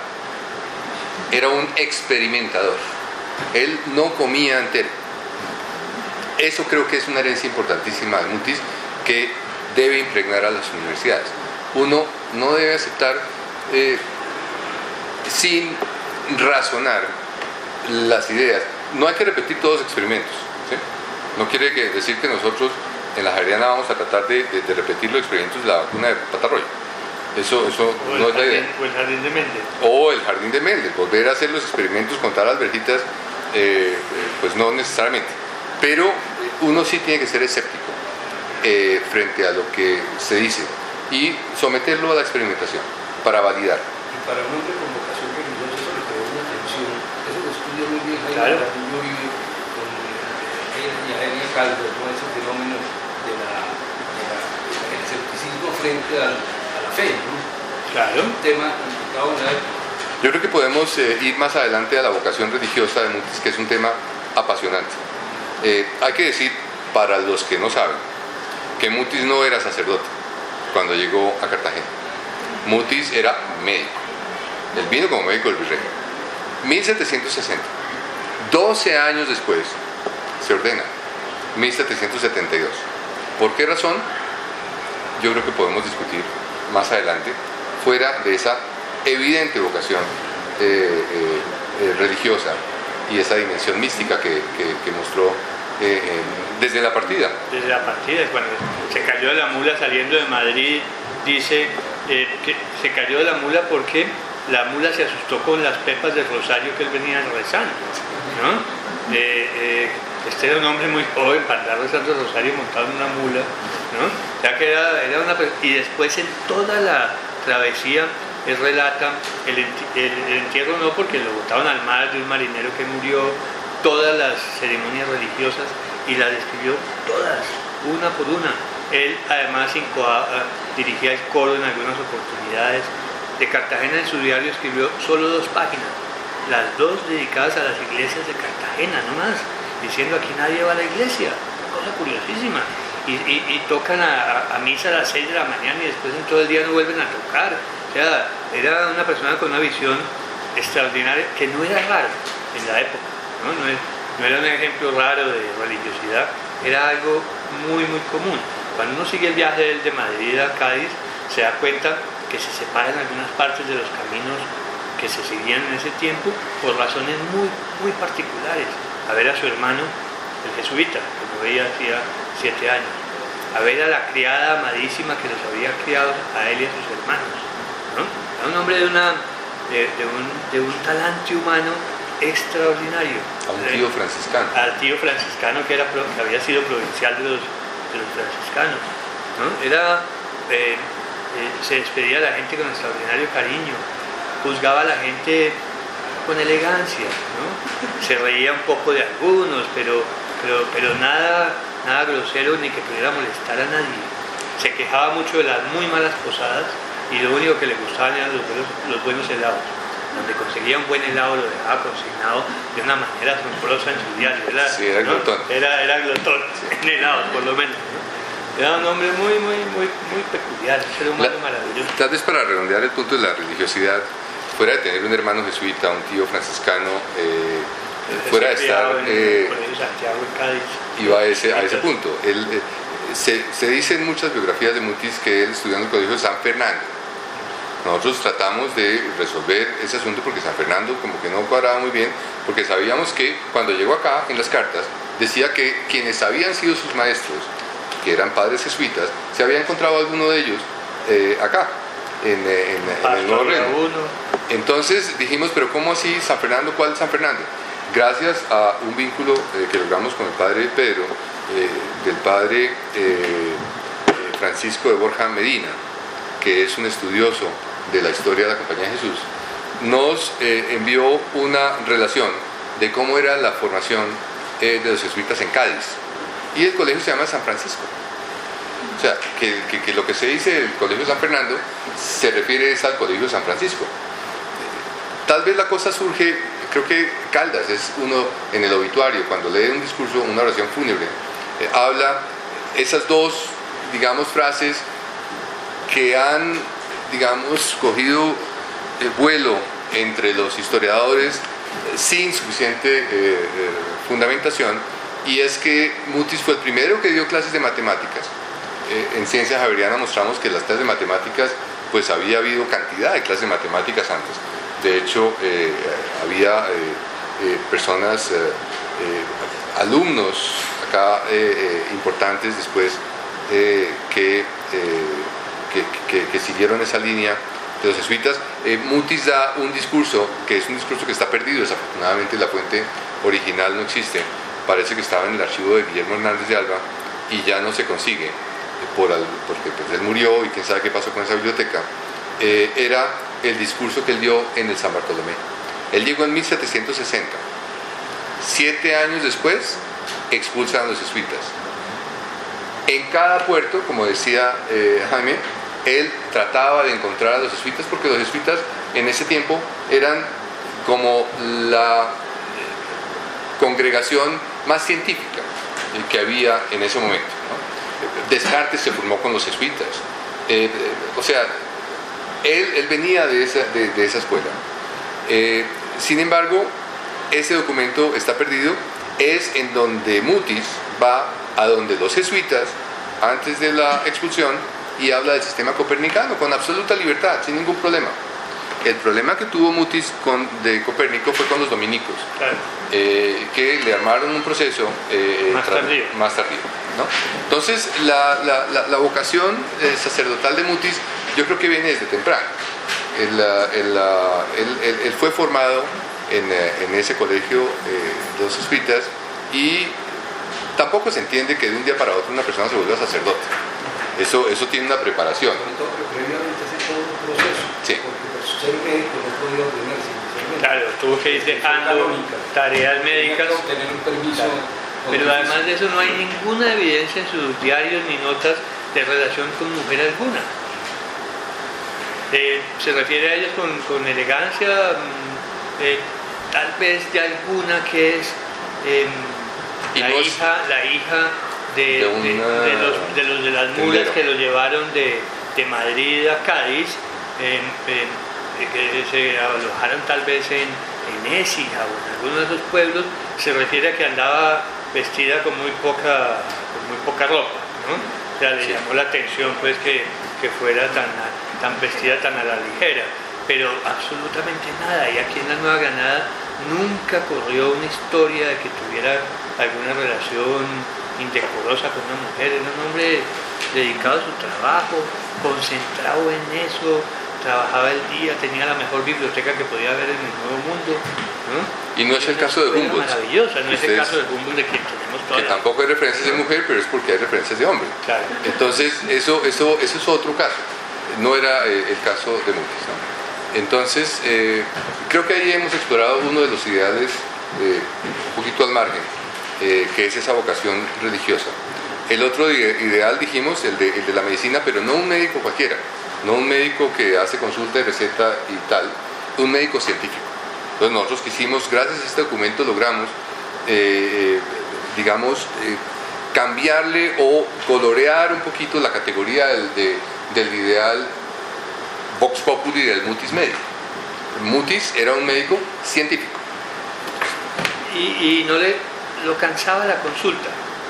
Era un experimentador. Él no comía entero. Eso creo que es una herencia importantísima de Mutis que debe impregnar a las universidades. Uno no debe aceptar eh, sin razonar las ideas. No hay que repetir todos los experimentos, ¿sí? No quiere que decir que nosotros en la Javeriana vamos a tratar de, de, de repetir los experimentos de la vacuna de Patarroyo. Eso, eso no es la idea. O el jardín de Mendel. O el jardín de Mendel, volver a hacer los experimentos con tal alberjitas, eh, pues no necesariamente. Pero uno sí tiene que ser escéptico eh, frente a lo que se dice y someterlo a la experimentación para validar. Y para un hombre con vocación religiosa eso le quedó una atención. Eso lo estudia muy bien Jaime Claro. Garduño vive con ella y Elia Calvo, ¿no? Ese fenómeno de la, de la, del escepticismo frente al, a la fe, ¿no? Claro. Un tema complicado en la época. Yo creo que podemos eh, ir más adelante a la vocación religiosa de Mutis, que es un tema apasionante. Eh, hay que decir, para los que no saben, que Mutis no era sacerdote cuando llegó a Cartagena. Mutis era médico. Él vino como médico del virrey. mil setecientos sesenta. doce años después se ordena. mil setecientos setenta y dos. ¿Por qué razón? Yo creo que podemos discutir más adelante, fuera de esa evidente vocación eh, eh, eh, religiosa y esa dimensión mística que, que, que mostró eh, eh, desde la partida. Desde la partida, cuando se cayó de la mula saliendo de Madrid, dice eh, que se cayó de la mula porque la mula se asustó con las pepas del rosario que él venía rezando, ¿no? Eh, eh, este era un hombre muy joven para andar rezando el rosario montado en una mula, ¿no? Ya que era, era una, y después en toda la travesía él relata el, el, el entierro, no porque lo botaron al mar de un marinero que murió, todas las ceremonias religiosas, y las describió todas, una por una. Él además incoa, dirigía el coro en algunas oportunidades. De Cartagena, en su diario escribió solo dos páginas, las dos dedicadas a las iglesias de Cartagena, no más, diciendo aquí nadie va a la iglesia, cosa curiosísima. Y, y, y tocan a, a misa a las seis de la mañana y después en todo el día no vuelven a tocar. O sea, era una persona con una visión extraordinaria que no era raro en la época, ¿no? No, es, no era un ejemplo raro de religiosidad, era algo muy, muy común. Cuando uno sigue el viaje de, de Madrid a Cádiz, se da cuenta que se separan algunas partes de los caminos que se seguían en ese tiempo por razones muy, muy particulares. A ver a su hermano, el jesuita, que lo veía hacía siete años. A ver a la criada amadísima que los había criado a él y a sus hermanos, ¿no? Era un hombre de, una, de, de, un, de un talante humano extraordinario. A un tío franciscano. Al tío franciscano que, era, que había sido provincial de los, de los franciscanos, ¿no? Era... Eh, Eh, se despedía a la gente con extraordinario cariño, juzgaba a la gente con elegancia, ¿no? Se reía un poco de algunos, pero, pero, pero nada, nada grosero ni que pudiera molestar a nadie. Se quejaba mucho de las muy malas posadas y lo único que le gustaban eran los buenos, los buenos helados. Donde conseguía un buen helado lo dejaba consignado de una manera asombrosa en su diario. Era, sí, era ¿no? glotón. Era, era glotón, en helados por lo menos, ¿no? Era un hombre muy, muy, muy, muy peculiar, un ser humano La, maravilloso. Tal vez para redondear el punto de la religiosidad, fuera de tener un hermano jesuita, un tío franciscano, eh, fuera de estar... En eh, el Colegio Santiago en Cádiz. Iba a ese, a ese punto. Él, eh, se, se dice en muchas biografías de Mutis que él estudió en el Colegio de San Fernando. Nosotros tratamos de resolver ese asunto porque San Fernando como que no cuadraba muy bien, porque sabíamos que cuando llegó acá, en las cartas, decía que quienes habían sido sus maestros, que eran padres jesuitas, se había encontrado alguno de ellos eh, acá, en, en, en el Nuevo Reino. Entonces dijimos, pero ¿cómo así San Fernando? ¿Cuál San Fernando? Gracias a un vínculo eh, que logramos con el padre Pedro, eh, del padre eh, Francisco de Borja Medina, que es un estudioso de la historia de la Compañía de Jesús, nos eh, envió una relación de cómo era la formación eh, de los jesuitas en Cádiz. Y el colegio se llama San Francisco. O sea, que, que, que lo que se dice el Colegio San Fernando se refiere es al Colegio de San Francisco. Tal vez la cosa surge, creo que Caldas es uno en el obituario, cuando lee un discurso, una oración fúnebre, eh, habla esas dos, digamos, frases que han, digamos, cogido eh, vuelo entre los historiadores eh, sin suficiente eh, eh, fundamentación, y es que Mutis fue el primero que dio clases de matemáticas. Eh, en Ciencia Javeriana mostramos que las clases de matemáticas, pues había habido cantidad de clases de matemáticas antes. De hecho, eh, había eh, eh, personas, eh, eh, alumnos acá eh, eh, importantes después eh, que, eh, que, que, que siguieron esa línea de los jesuitas. eh, Mutis da un discurso que es un discurso que está perdido, desafortunadamente la fuente original no existe, parece que estaba en el archivo de Guillermo Hernández de Alba y ya no se consigue eh, por al, porque pues, él murió y quién sabe qué pasó con esa biblioteca. eh, era el discurso que él dio en el San Bartolomé. Él llegó en mil setecientos sesenta, siete años después expulsan a los jesuitas. En cada puerto, como decía eh, Jaime, él trataba de encontrar a los jesuitas, porque los jesuitas en ese tiempo eran como la congregación más científica que había en ese momento, ¿no? Descartes se formó con los jesuitas, eh, o sea, él, él venía de esa, de, de esa escuela. Eh, sin embargo, ese documento está perdido. Es en donde Mutis va a donde los jesuitas antes de la expulsión y habla del sistema copernicano con absoluta libertad, sin ningún problema. El problema que tuvo Mutis con, de Copérnico fue con los dominicos, claro. eh, que le armaron un proceso eh, más tardío, más tardío, ¿no? Entonces la, la, la, la vocación eh, sacerdotal de Mutis yo creo que viene desde temprano. Él, él, él, él, él fue formado en, en ese colegio eh, de los jesuitas, y tampoco se entiende que de un día para otro una persona se vuelva sacerdote. Eso, eso tiene una preparación. Previamente hace todo un proceso. Sí. Porque ser médico no podía ordenarse. Claro, tuvo que ir dejando tareas médicas. Tener un permiso. Pero además de eso no hay ninguna evidencia en sus diarios ni notas de relación con mujer alguna. Eh, se refiere a ellas con, con elegancia, eh, tal vez de alguna que es eh, la, no hija, la hija de, de, de, de, los, de los de las mulas que lo llevaron de, de Madrid a Cádiz, eh, eh, que se alojaron tal vez en, en Écija o en alguno de esos pueblos. Se refiere a que andaba vestida con muy poca, con muy poca ropa, ¿no? O sea, le sí. llamó la atención pues que, que fuera tan, tan vestida tan a la ligera, pero absolutamente nada. Y aquí en la Nueva Granada nunca corrió una historia de que tuviera alguna relación indecorosa con una mujer. Era un hombre dedicado a su trabajo, concentrado en eso, trabajaba el día, tenía la mejor biblioteca que podía haber en el Nuevo Mundo, ¿no? Y no es el caso de Humboldt. Maravillosa, no es el caso de Humboldt de quien tenemos toda. Que tampoco hay referencias de mujer, pero es porque hay referencias de hombre. Claro. Entonces, eso, eso, eso es otro caso. No era eh, el caso de Mutis, ¿no? Entonces, eh, creo que ahí hemos explorado uno de los ideales eh, un poquito al margen, eh, que es esa vocación religiosa. El otro ideal, dijimos, el de, el de la medicina, pero no un médico cualquiera, no un médico que hace consulta y receta y tal, un médico científico. Entonces nosotros quisimos, gracias a este documento logramos, eh, digamos, eh, cambiarle o colorear un poquito la categoría del, de, del ideal Vox Populi del Mutis médico. Mutis era un médico científico. Y, y no le lo cansaba la consulta,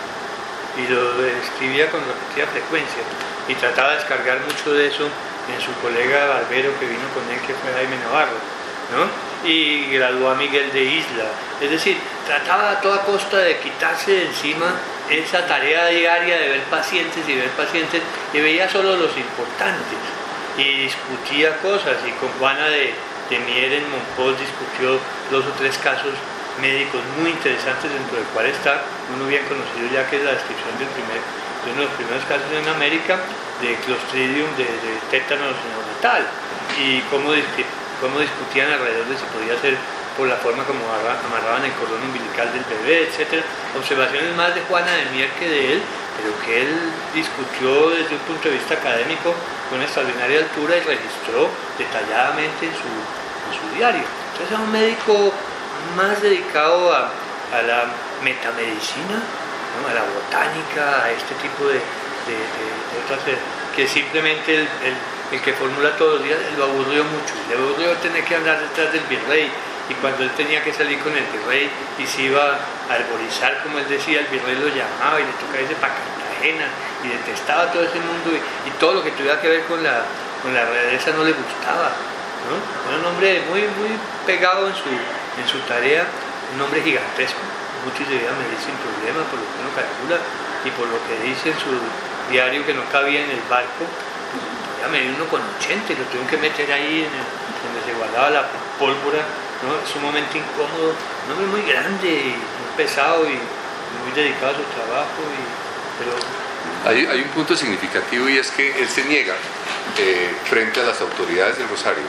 y lo escribía con repetida frecuencia, y trataba de descargar mucho de eso en su colega barbero que vino con él, que fue Jaime Navarro, ¿no? Y graduó a Miguel de Isla. Es decir, trataba a toda costa de quitarse de encima esa tarea diaria de ver pacientes y ver pacientes, y veía solo los importantes y discutía cosas. Y con Juana de, de Mier en Monpós discutió dos o tres casos médicos muy interesantes, dentro del cual está uno bien conocido ya, que es la descripción del primer de uno de los primeros casos en América de Clostridium, de, de tétanos neonatal, y cómo, cómo discutían alrededor de si podía ser por la forma como amarraban el cordón umbilical del bebé, etcétera. Observaciones más de Juana de Mier que de él, pero que él discutió desde un punto de vista académico con extraordinaria altura y registró detalladamente en su, en su diario. Entonces era un médico más dedicado a, a la metamedicina, ¿no? A la botánica, a este tipo de, de, de, de otras, que simplemente el, el, el que formula todos los días lo aburrió mucho, le aburrió tener que andar detrás del virrey, y cuando él tenía que salir con el virrey y se iba a arborizar, como él decía, el virrey lo llamaba y le tocaba irse para Cartagena y detestaba todo ese mundo y, y todo lo que tuviera que ver con la, con la realeza no le gustaba, ¿no? Era un hombre muy, muy pegado en su, en su tarea, un hombre gigantesco. Mutis debía medir sin problema por lo que uno calcula y por lo que dice en su diario que no cabía en el barco, podía medir uno con ochenta y lo tuvieron que meter ahí en el, donde se guardaba la pólvora, ¿no? Sumamente incómodo, un hombre muy grande y muy pesado y muy dedicado a su trabajo, y, pero... Hay, hay un punto significativo, y es que él se niega eh, frente a las autoridades del Rosario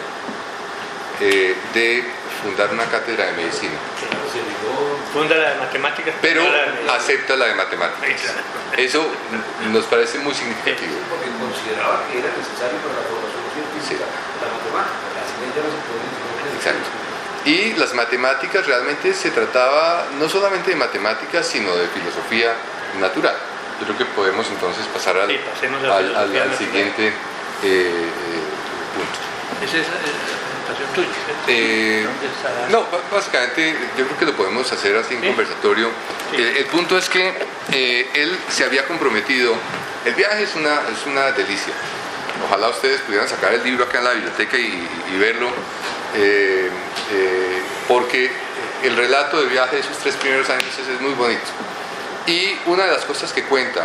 eh, de fundar una cátedra de medicina. Funda la de matemáticas, pero la de... acepta la de matemáticas. Eso nos parece muy significativo. Porque consideraba que era necesario para la formación científica, sí, la matemática, la ciencia no se puede enseñar. Exacto. Y las matemáticas realmente se trataba no solamente de matemáticas, sino de filosofía natural. Yo creo que podemos entonces pasar al, sí, al, al, al siguiente eh, eh, punto. Esa es la presentación tuya, ¿cierto? Eh, no, básicamente yo creo que lo podemos hacer así en ¿sí? conversatorio. Sí. El, el punto es que eh, él se había comprometido. El viaje es una, es una delicia. Ojalá ustedes pudieran sacar el libro acá en la biblioteca y, y verlo, eh, eh, porque el relato de viaje de esos tres primeros años es muy bonito. Y una de las cosas que cuenta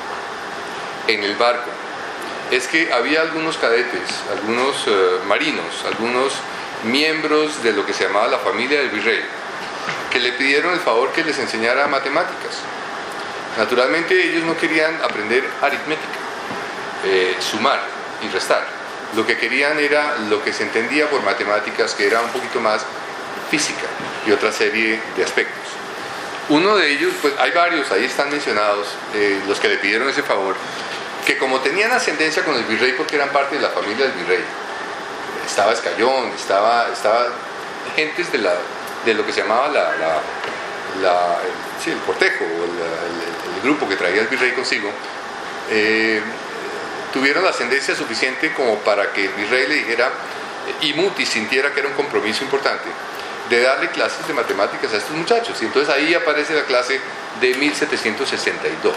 en el barco es que había algunos cadetes, algunos uh, marinos, algunos miembros de lo que se llamaba la familia del virrey, que le pidieron el favor que les enseñara matemáticas. Naturalmente ellos no querían aprender aritmética, eh, sumar y restar. Lo que querían era lo que se entendía por matemáticas, que era un poquito más física y otra serie de aspectos. Uno de ellos, pues hay varios, ahí están mencionados, eh, los que le pidieron ese favor, que como tenían ascendencia con el virrey porque eran parte de la familia del virrey, estaba Escayón, estaba, estaba gentes de, la, de lo que se llamaba la, la, la, el, sí, el cortejo, o el, el, el grupo que traía el virrey consigo, eh, tuvieron la ascendencia suficiente como para que el virrey le dijera, y Mutis sintiera que era un compromiso importante, de darle clases de matemáticas a estos muchachos. Y entonces ahí aparece la clase de mil setecientos sesenta y dos,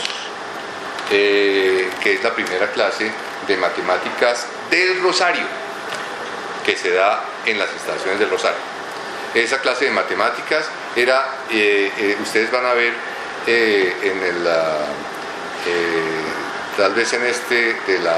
eh, que es la primera clase de matemáticas del Rosario, que se da en las instalaciones del Rosario. Esa clase de matemáticas era, eh, eh, ustedes van a ver eh, en el, uh, eh, tal vez en este, de la,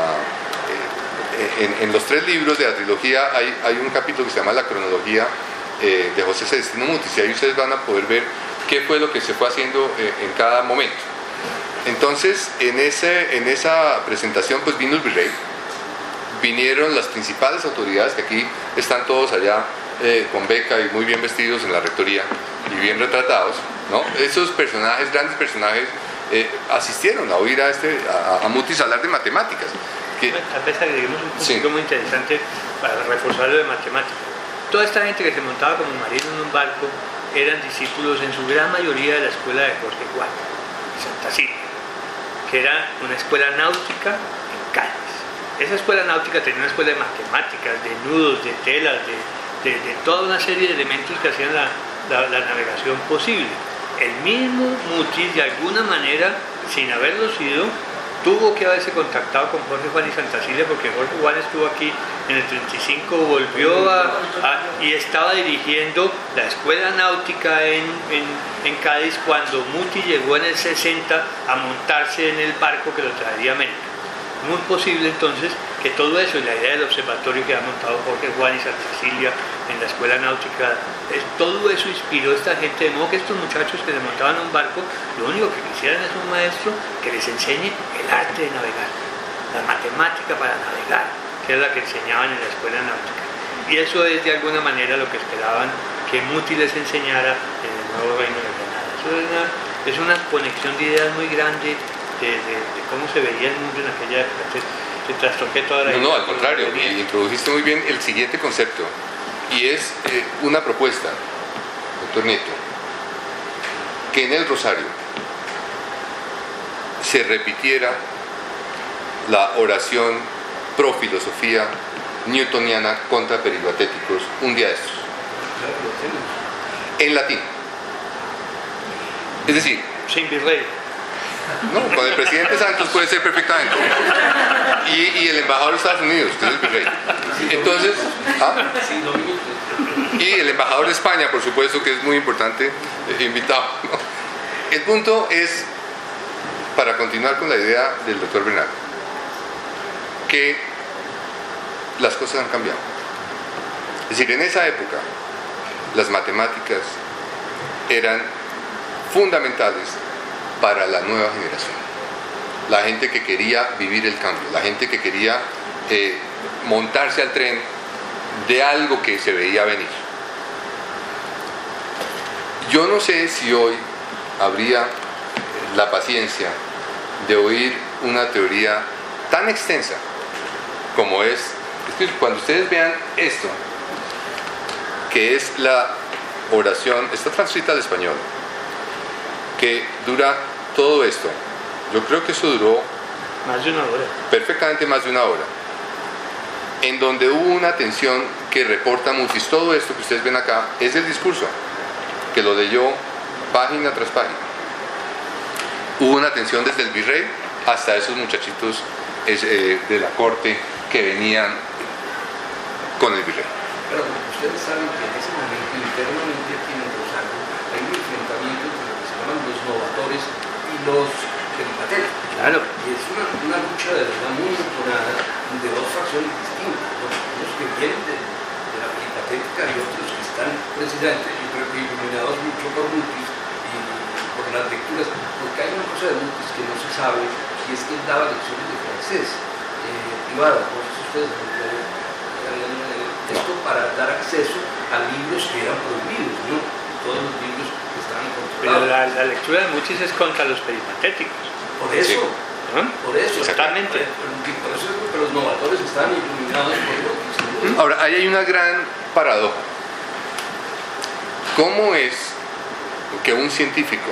eh, en, en los tres libros de la trilogía hay, hay un capítulo que se llama La cronología eh, de José Celestino Mutis, y ahí ustedes van a poder ver qué fue lo que se fue haciendo eh, en cada momento. Entonces, en, ese, en esa presentación pues vino el virrey, vinieron las principales autoridades, que aquí están todos allá eh, con beca y muy bien vestidos en la rectoría y bien retratados, ¿no? Esos personajes, grandes personajes, eh, asistieron a oír a, este, a, a Mutis hablar de matemáticas. Que, tal vez agreguemos un punto sí. muy interesante para reforzar lo de matemáticas. Toda esta gente que se montaba como marino en un barco eran discípulos en su gran mayoría de la escuela de Jorge Gual, Santa Silvia, que era una escuela náutica en Cádiz. Esa escuela náutica tenía una escuela de matemáticas, de nudos, de telas, de, de, de toda una serie de elementos que hacían la, la, la navegación posible. El mismo Mutis, de alguna manera, sin haberlo sido, tuvo que haberse contactado con Jorge Juan y Santa Cilia, porque Jorge Juan estuvo aquí en el treinta y cinco, volvió a, a, y estaba dirigiendo la escuela náutica en, en, en Cádiz cuando Mutis llegó en el sesenta a montarse en el barco que lo traería a América. muy posible entonces que todo eso, y la idea del observatorio que ha montado Jorge Juan y Santa Cecilia en la Escuela Náutica, es, todo eso inspiró a esta gente, de modo que estos muchachos que se montaban a un barco, lo único que quisieran es un maestro que les enseñe el arte de navegar, la matemática para navegar, que es la que enseñaban en la Escuela Náutica. Y eso es de alguna manera lo que esperaban que Mutis les enseñara en el nuevo reino de Granada. Eso es una, es una conexión de ideas muy grande de, de, de cómo se veía el mundo en aquella época. Entonces, se trastorqué toda la No, idea. no, al contrario, introdujiste muy bien el siguiente concepto, y es eh, una propuesta, doctor Nieto, que en el Rosario se repitiera la oración pro filosofía newtoniana contra peripatéticos un día de estos, en latín. Es decir, Sin virrey. no, con el presidente Santos puede ser perfectamente, y, y el embajador de Estados Unidos, que es el virrey. Entonces, ¿ah? Y el embajador de España, por supuesto, que es muy importante, eh, invitado, ¿no? El punto es, para continuar con la idea del doctor Bernal, que las cosas han cambiado. Es decir, en esa época las matemáticas eran fundamentales para la nueva generación, la gente que quería vivir el cambio, la gente que quería eh, montarse al tren de algo que se veía venir. Yo no sé si hoy habría la paciencia de oír una teoría tan extensa como es, es que cuando ustedes vean esto, que es la oración, está transcrita al español, que dura todo esto, yo creo que eso duró Más de una hora. perfectamente más de una hora, en donde hubo una tensión que reporta Mutis. Todo esto que ustedes ven acá es el discurso, que lo leyó página tras página. Hubo una tensión desde el virrey hasta esos muchachitos eh, de la corte que venían con el virrey. Pero ustedes saben que en ese momento internamente aquí en el Rosario hay un enfrentamiento entre lo que se llaman los novatores y los peripatéticos. Claro. Y es una, una lucha de verdad muy entonada de dos facciones distintas, ¿no? Unos que vienen de, de la peripatética y otros que están precisamente iluminados mucho por Mutis y por las lecturas, porque hay una cosa de Mutis que no se sabe, y es que él daba lecciones de francés eh, privadas, no sé si ustedes eh, esto para dar acceso a libros que eran prohibidos, ¿no? Todos los libros que estaban controlados. Pero la, la lectura de Mutis es contra los peripatéticos. Por eso, ¿no? por eso. Exactamente. Por eso es que los novatores están iluminados por Mutis. Ahora, ahí hay una gran paradoja. ¿Cómo es que un científico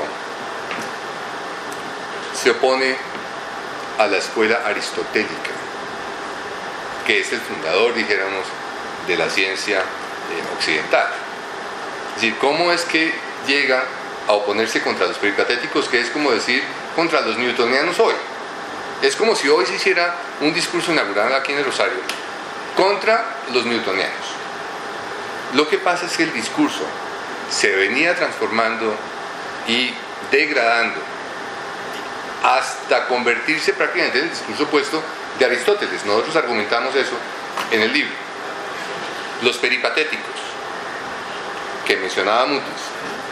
se opone a la escuela aristotélica, que es el fundador, dijéramos, de la ciencia eh, occidental? Es decir, ¿cómo es que llega a oponerse contra los peripatéticos, que es como decir contra los newtonianos hoy? Es como si hoy se hiciera un discurso inaugural aquí en el Rosario contra los newtonianos. Lo que pasa es que el discurso se venía transformando y degradando hasta convertirse prácticamente en el discurso opuesto de Aristóteles. Nosotros argumentamos eso en el libro. Los peripatéticos que mencionaba Mutis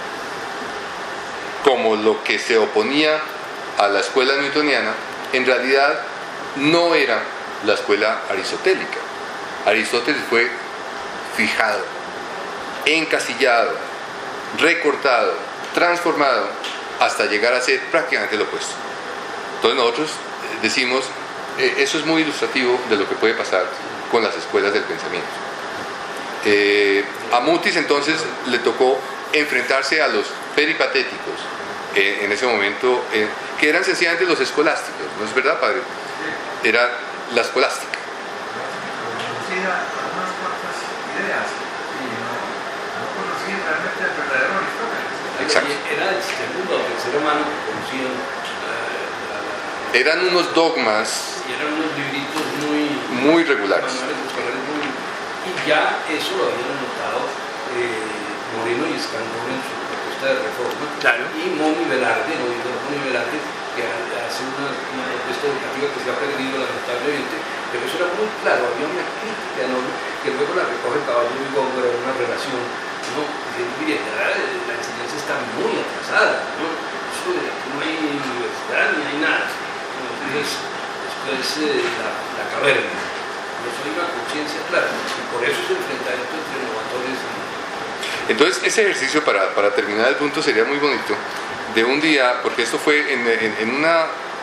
como lo que se oponía a la escuela newtoniana, en realidad no era la escuela aristotélica. Aristóteles fue fijado, encasillado, recortado, transformado hasta llegar a ser prácticamente lo opuesto. Entonces nosotros decimos, eh, eso es muy ilustrativo de lo que puede pasar con las escuelas del pensamiento. Eh, a Mutis entonces le tocó enfrentarse a los peripatéticos eh, en ese momento, eh, que eran sencillamente los escolásticos, ¿no es verdad, padre? Era la escolástica. Conocía algunas cuantas ideas y no, no conocía realmente el verdadero Aristóteles. Exacto. Era el segundo o tercer hermano que conocían. Eh, eran unos dogmas y eran unos libritos muy, muy regulares. Muy, y ya eso lo habían notado eh, Moreno y Escandón en su propuesta de reforma. Claro. Y Momi Velarde, no digo Momi Velarde, que hace una, una propuesta educativa lingüística que se ha perdido lamentablemente, pero eso era muy claro, había una crítica enorme que luego la recoge Caballero y Góngora en una relación, ¿no? Diciendo, mire, la, la enseñanza está muy atrasada, ¿no? Eso de aquí no hay universidad ni hay nada, ¿no? Entonces, esto es eh, la, la caverna, no hay una conciencia clara, y por eso es el enfrentamiento entre innovadores y... Entonces, ese ejercicio, para, para terminar el punto, sería muy bonito, de un día, porque esto fue en, en, en una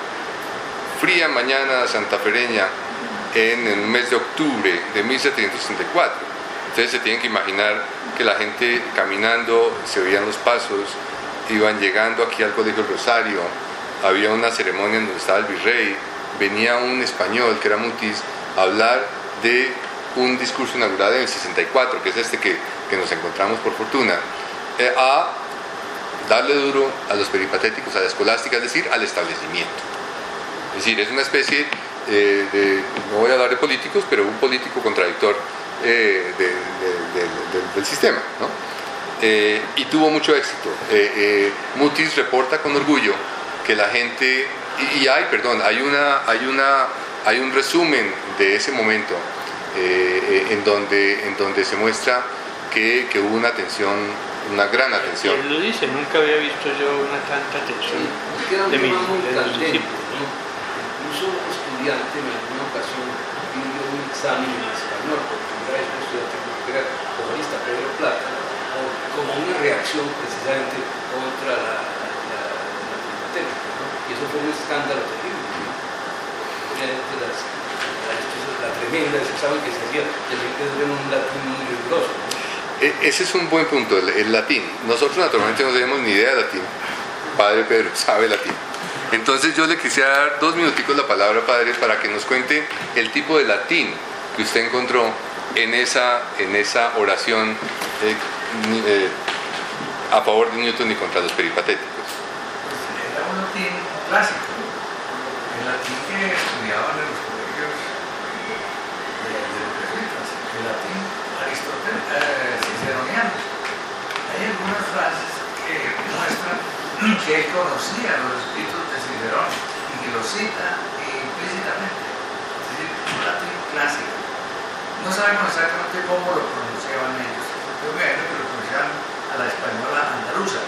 fría mañana santafereña, en el mes de octubre de mil setecientos sesenta y cuatro. Ustedes se tienen que imaginar que la gente caminando, se oían los pasos, iban llegando aquí al Colegio Rosario, había una ceremonia en donde estaba el virrey, venía un español que era Mutis a hablar de un discurso inaugural en el sesenta y cuatro, que es este que, que nos encontramos por fortuna, eh, a darle duro a los peripatéticos, a la escolástica, es decir, al establecimiento. Es decir, es una especie eh, de, no voy a hablar de políticos, pero un político contradictor eh, de, de, de, de, del sistema, ¿no? Eh, y tuvo mucho éxito. Eh, eh, Mutis reporta con orgullo que la gente, y, y hay, perdón, hay, una, hay, una, hay un resumen de ese momento eh, eh, en, donde, en donde se muestra que, que hubo una atención, una gran atención. Él lo dice, nunca había visto yo una tanta atención sí, era un de mis tema muy candente, discípulos. ¿no? Incluso un estudiante en alguna ocasión pidió un examen en español, porque era un estudiante que era comunista, Pedro Plata, como una reacción precisamente contra la, la, la matemática, ¿no? Y eso fue un escándalo terrible, ¿no? Obviamente las, la, la tremenda ese examen que se hacía, que era un latín muy riguroso, ¿no? Ese es un buen punto, el, el latín. Nosotros naturalmente no tenemos ni idea de latín. Padre Pedro sabe latín. Entonces yo le quisiera dar dos minuticos la palabra, Padre, para que nos cuente el tipo de latín que usted encontró en esa, en esa oración eh, eh, a favor de Newton y contra los peripatéticos. Pues era un latín clásico, el latín que estudiaban en los colegios de, de los jesuitas, el latín aristotélico, eh, ciceroniano. Hay algunas frases que muestran que él conocía los escritos de Cicerón y que los cita implícitamente, es decir, un latín clásico. No sabemos exactamente cómo lo pronunciaban ellos. Yo me imagino que lo pronunciaban a la española andaluza,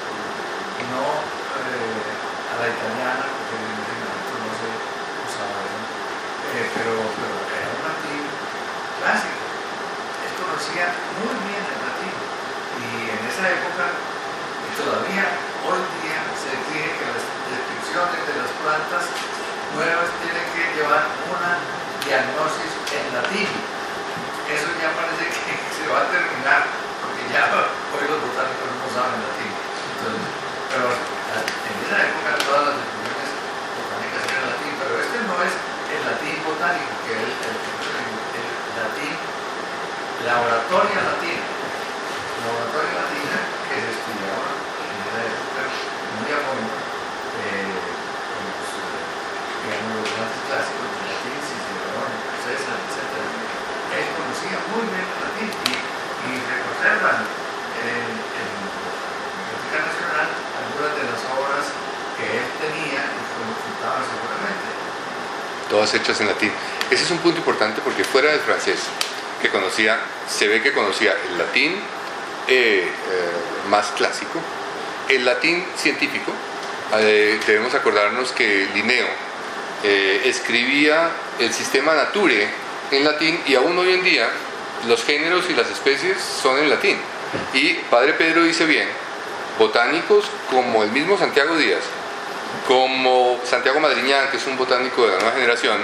no eh, a la italiana, porque en ese momento no se usaba eso. Eh, pero, pero era un latín clásico. Él conocía muy bien el latín. Y en esa época, y todavía hoy día, se exige que las descripciones de las plantas nuevas tienen que llevar una diagnosis en latín. Eso ya parece que se va a terminar, porque ya hoy los botánicos no saben latín. Entonces, pero en esa época todas las descripciones botánicas eran latín, pero este no es el latín botánico, que es el, el, el latín, la oratoria latina, la oratoria latina que se estudiaba en esa época muy a fondo, eh, con los, digamos, los grandes clásicos del latín, Cicerón, César, etcétera. Él conocía muy bien el latín y, y se conservan en, en la Biblioteca Nacional algunas de las obras que él tenía y consultaba seguramente. Todas hechas en latín. Ese es un punto importante porque fuera del francés, que conocía, se ve que conocía el latín eh, eh, más clásico, el latín científico. Eh, debemos acordarnos que Linneo eh, escribía el sistema Nature en latín y aún hoy en día los géneros y las especies son en latín. Y Padre Pedro dice bien, botánicos como el mismo Santiago Díaz, como Santiago Madriñán, que es un botánico de la nueva generación,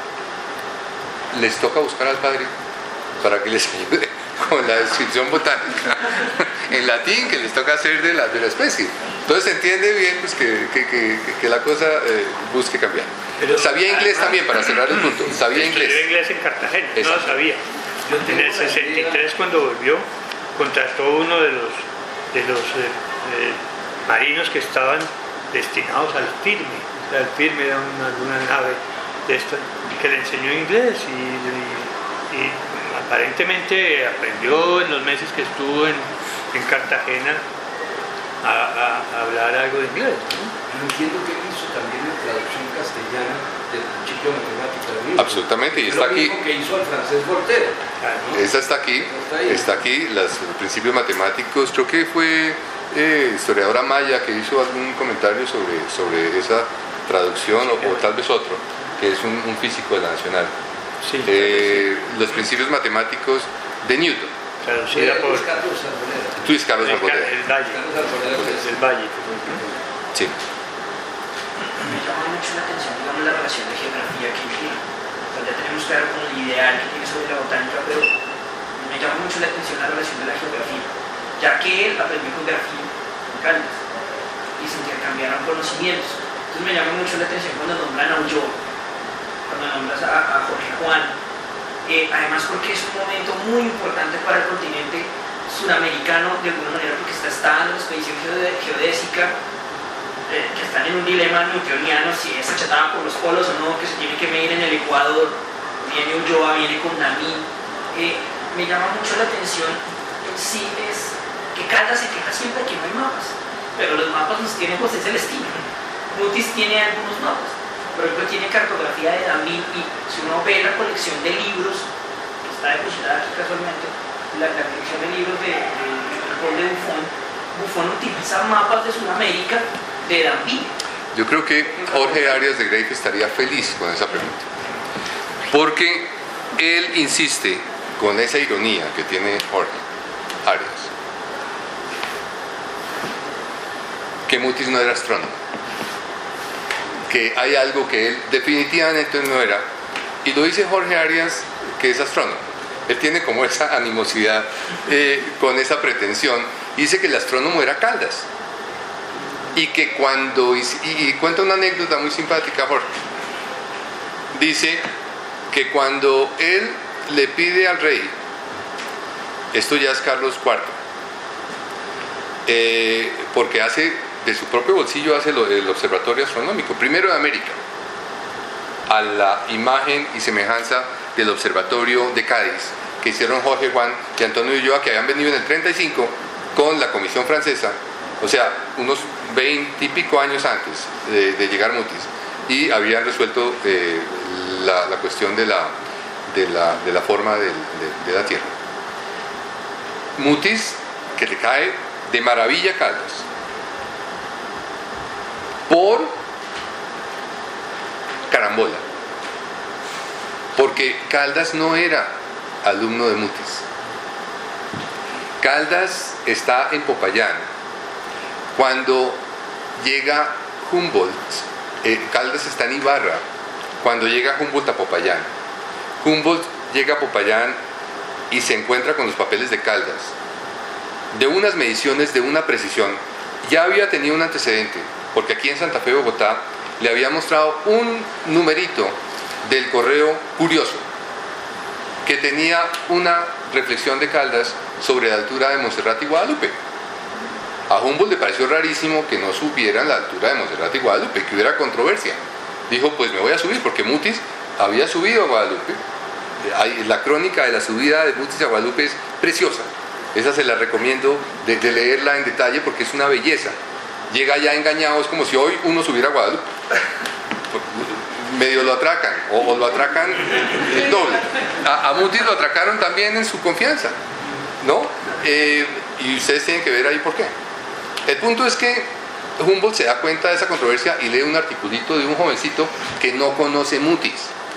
les toca buscar al Padre para que les ayude con la descripción botánica en latín que les toca hacer de la, de la especie. Entonces se entiende bien pues, que, que, que, que la cosa eh, busque cambiar. Pero, sabía inglés además, también, para cerrar el punto. Sabía inglés. Sabía inglés en Cartagena, no lo sabía. En el sesenta y tres, cuando volvió, contrató uno de los, de los eh, eh, marinos que estaban destinados al Firme. O sea, el Firme era una, una nave de esta, que le enseñó inglés y, y, y aparentemente aprendió en los meses que estuvo en, en Cartagena a, a, a hablar algo de inglés, ¿no? Yo entiendo que él hizo también la traducción castellana del principio de matemática de Newton. Absolutamente, y Es está lo aquí. mismo que hizo el francés Voltaire. ¿no? Esa está aquí, Está ahí. está aquí, los principios matemáticos, creo que fue eh, historiadora Maya que hizo algún comentario sobre, sobre esa traducción, o, o tal vez otro, que es un, un físico de la Nacional. Sí, Eh, los principios matemáticos de Newton. traducida por Es Carlos Arboleda. Tú dices Carlos el, Arboleda. el Valle. Carlos Arboleda, que es- El Valle. Sí. Me llama mucho la atención, digamos, la relación de geografía que tiene. O sea, ya tenemos claro como el ideal que tiene sobre la botánica, pero me llama mucho la atención la relación de la geografía, ya que él aprendió geografía en Caldas y se intercambiaron conocimientos. Entonces me llama mucho la atención cuando nombran a Ulloa, cuando nombras a, a Jorge Juan, eh, además porque es un momento muy importante para el continente suramericano de alguna manera, porque está, está en la expedición geode- geodésica, eh, que están en un dilema newtoniano, si es achatada por los polos o no, que se tiene que medir en el Ecuador. Viene Ulloa, viene Condamine. Eh, me llama mucho la atención en sí es que Caldas se queja siempre que no hay mapas, pero los mapas los tiene José Celestino. Mutis tiene algunos mapas, por ejemplo tiene cartografía de David, y si uno ve la colección de libros que está depositada aquí casualmente, la, la colección de libros de, de, de Paul de Buffon, Buffon utiliza mapas de Sudamérica de David. Yo creo que Jorge Arias de Greif estaría feliz con esa pregunta, porque él insiste con esa ironía que tiene Jorge Arias, que Mutis no era astrónomo, que hay algo que él definitivamente no era, y lo dice Jorge Arias, que es astrónomo. Él tiene como esa animosidad eh, con esa pretensión, y dice que el astrónomo era Caldas. Y que cuando, y, y cuenta una anécdota muy simpática, Jorge. Dice que cuando él le pide al rey, esto ya es Carlos cuarto, eh, porque hace de su propio bolsillo hace lo, el observatorio astronómico, primero de América, a la imagen y semejanza del observatorio de Cádiz, que hicieron Jorge Juan y Antonio Ulloa, que habían venido en el treinta y cinco con la Comisión Francesa, o sea, unos veinte y pico años antes de, de llegar Mutis, y habían resuelto eh, la, la cuestión de la, de la, de la forma del, de, de la Tierra. Mutis, que le cae de maravilla Caldas, por carambola, porque Caldas no era alumno de Mutis. Caldas está en Popayán. Cuando llega Humboldt, eh, Caldas está en Ibarra, cuando llega Humboldt a Popayán. Humboldt llega a Popayán y se encuentra con los papeles de Caldas, de unas mediciones de una precisión. Ya había tenido un antecedente, porque aquí en Santa Fe, Bogotá, le había mostrado un numerito del correo curioso, que tenía una reflexión de Caldas sobre la altura de Monserrate y Guadalupe. A Humboldt le pareció rarísimo que no supieran la altura de Monserrate y Guadalupe, que hubiera controversia. Dijo, pues me voy a subir, porque Mutis había subido a Guadalupe. La crónica de la subida de Mutis a Guadalupe es preciosa. Esa se la recomiendo de, de leerla en detalle, porque es una belleza. Llega ya engañado, es como si hoy uno subiera a Guadalupe. Medio lo atracan, o, o lo atracan el doble. A, a Mutis lo atracaron también en su confianza, ¿no? Eh, y ustedes tienen que ver ahí por qué. El punto es que Humboldt se da cuenta de esa controversia y lee un articulito de un jovencito que no conoce Mutis.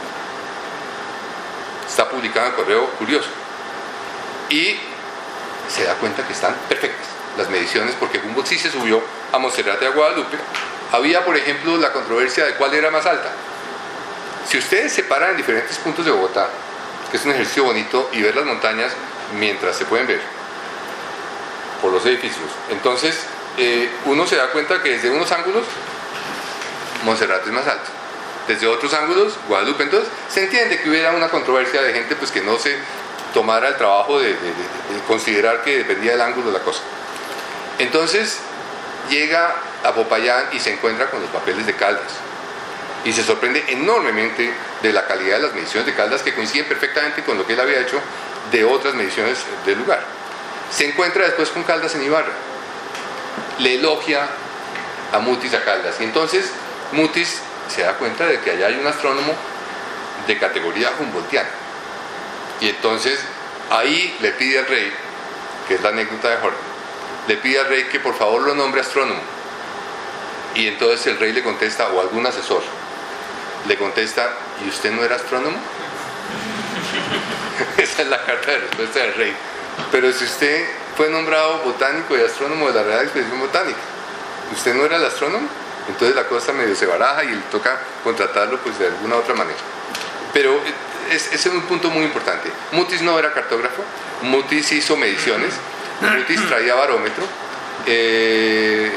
Está publicado en el Correo Curioso. Y se da cuenta que están perfectas las mediciones, porque Humboldt sí se subió a Monserrate y a Guadalupe. Había, por ejemplo, la controversia de cuál era más alta. Si ustedes se paran en diferentes puntos de Bogotá, que es un ejercicio bonito, y ver las montañas mientras se pueden ver por los edificios, entonces eh, uno se da cuenta que desde unos ángulos Monserrate es más alto, desde otros ángulos Guadalupe. Entonces se entiende que hubiera una controversia de gente pues que no se tomara el trabajo de, de, de, de considerar que dependía del ángulo de la cosa. Entonces llega a Popayán y se encuentra con los papeles de Caldas y se sorprende enormemente de la calidad de las mediciones de Caldas, que coinciden perfectamente con lo que él había hecho de otras mediciones del lugar. Se encuentra después con Caldas en Ibarra, le elogia a Mutis a Caldas, y entonces Mutis se da cuenta de que allá hay un astrónomo de categoría humboldtiana. Y entonces ahí le pide al rey, que es la anécdota de Jorge, le pide al rey que por favor lo nombre astrónomo. Y entonces el rey le contesta, o algún asesor, le contesta, ¿y usted no era astrónomo? Esa es la carta de respuesta del rey. Pero si usted fue nombrado botánico y astrónomo de la Real Expedición Botánica, ¿usted no era el astrónomo? Entonces la cosa medio se baraja y le toca contratarlo pues de alguna otra manera. Pero es, ese es un punto muy importante. Mutis no era cartógrafo, Mutis hizo mediciones, Mutis traía barómetro, eh,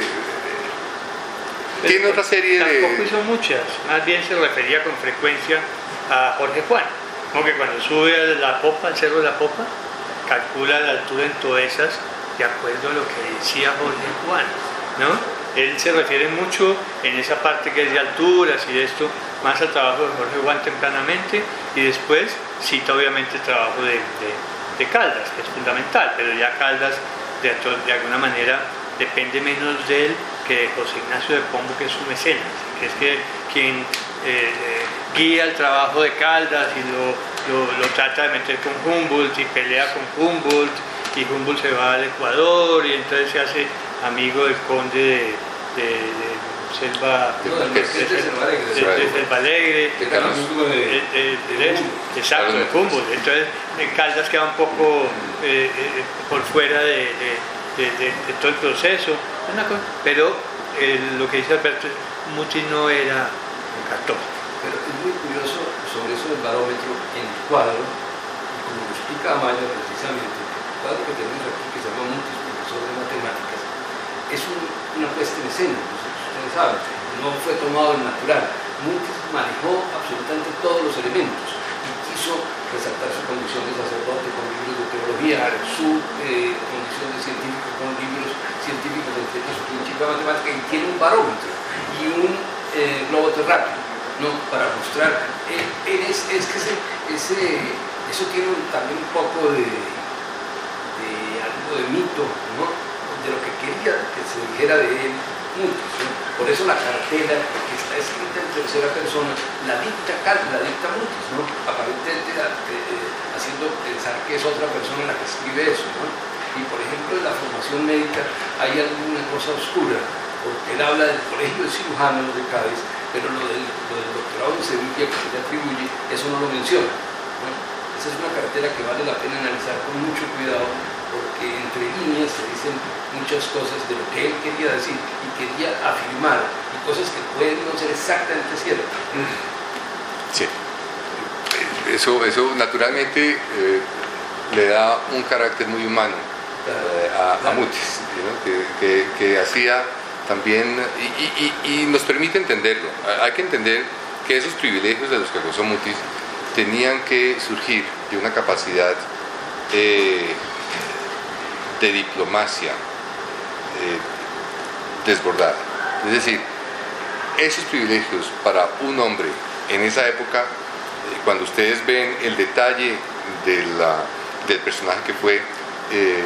tiene otra serie de... Tampoco hizo muchas, más bien se refería con frecuencia a Jorge Juan, como que cuando sube a la popa, al cerro de la popa, calcula la altura en Toesas de acuerdo a lo que decía Jorge Juan, ¿no? Él se refiere mucho en esa parte que es de alturas y de esto, más al trabajo de Jorge Juan tempranamente, y después cita obviamente el trabajo de, de, de Caldas, que es fundamental, pero ya Caldas de, de alguna manera depende menos de él que de José Ignacio de Pombo, que es su mecenas, que es que, quien eh, guía el trabajo de Caldas y lo, lo, lo trata de meter con Humboldt y pelea con Humboldt, y Humboldt se va al Ecuador y entonces se hace amigo del conde de, de, de Selva, no, de, de, de, de, de Selva Alegre, de Carlos, de, de, de, de, exacto, de Humboldt. Entonces Caldas queda un poco eh, eh, por fuera de, de, de, de, de todo el proceso, pero eh, lo que dice Alberto, Mutis no era un cartógrafo. Pero es muy curioso sobre eso del barómetro en el cuadro, y como lo explica Amaya precisamente, el cuadro que tenemos aquí, que se llama Mutis, profesor de matemáticas, es un, una puesta en escena, ustedes saben, no fue tomado en natural. Mutis manejó absolutamente todos los elementos y quiso resaltar su condición de sacerdote con libros de teología, su eh, condición de científico con libros científicos de su principio de matemática, y tiene un barómetro y un eh, globo terráqueo, ¿no? Para mostrar, eh, es, es que ese, ese, eso tiene también un poco de, de algo de mito, ¿no? De lo que quería que se dijera de él Mutis, ¿no? Por eso la cartela que está escrita en tercera persona la dicta Caldas, la dicta Mutis, ¿no? Aparentemente eh, haciendo pensar que es otra persona la que escribe eso, ¿no? Y por ejemplo en la formación médica hay alguna cosa oscura, porque él habla del colegio de cirujanos de Cádiz, pero lo del, lo del doctorado en Sevilla que se le atribuye, eso no lo menciona, ¿no? Esa es una cartela que vale la pena analizar con mucho cuidado, porque entre líneas se dicen muchas cosas de lo que él quería decir y quería afirmar, y cosas que pueden no ser exactamente ciertas. Sí, eso, eso naturalmente eh, le da un carácter muy humano eh, a, a Mutis, ¿no? que, que, que hacía también, y, y, y nos permite entenderlo. Hay que entender que esos privilegios de los que gozó Mutis tenían que surgir de una capacidad eh, de diplomacia eh, desbordada. Es decir, esos privilegios para un hombre en esa época, eh, cuando ustedes ven el detalle de la, del personaje que fue, eh, eh,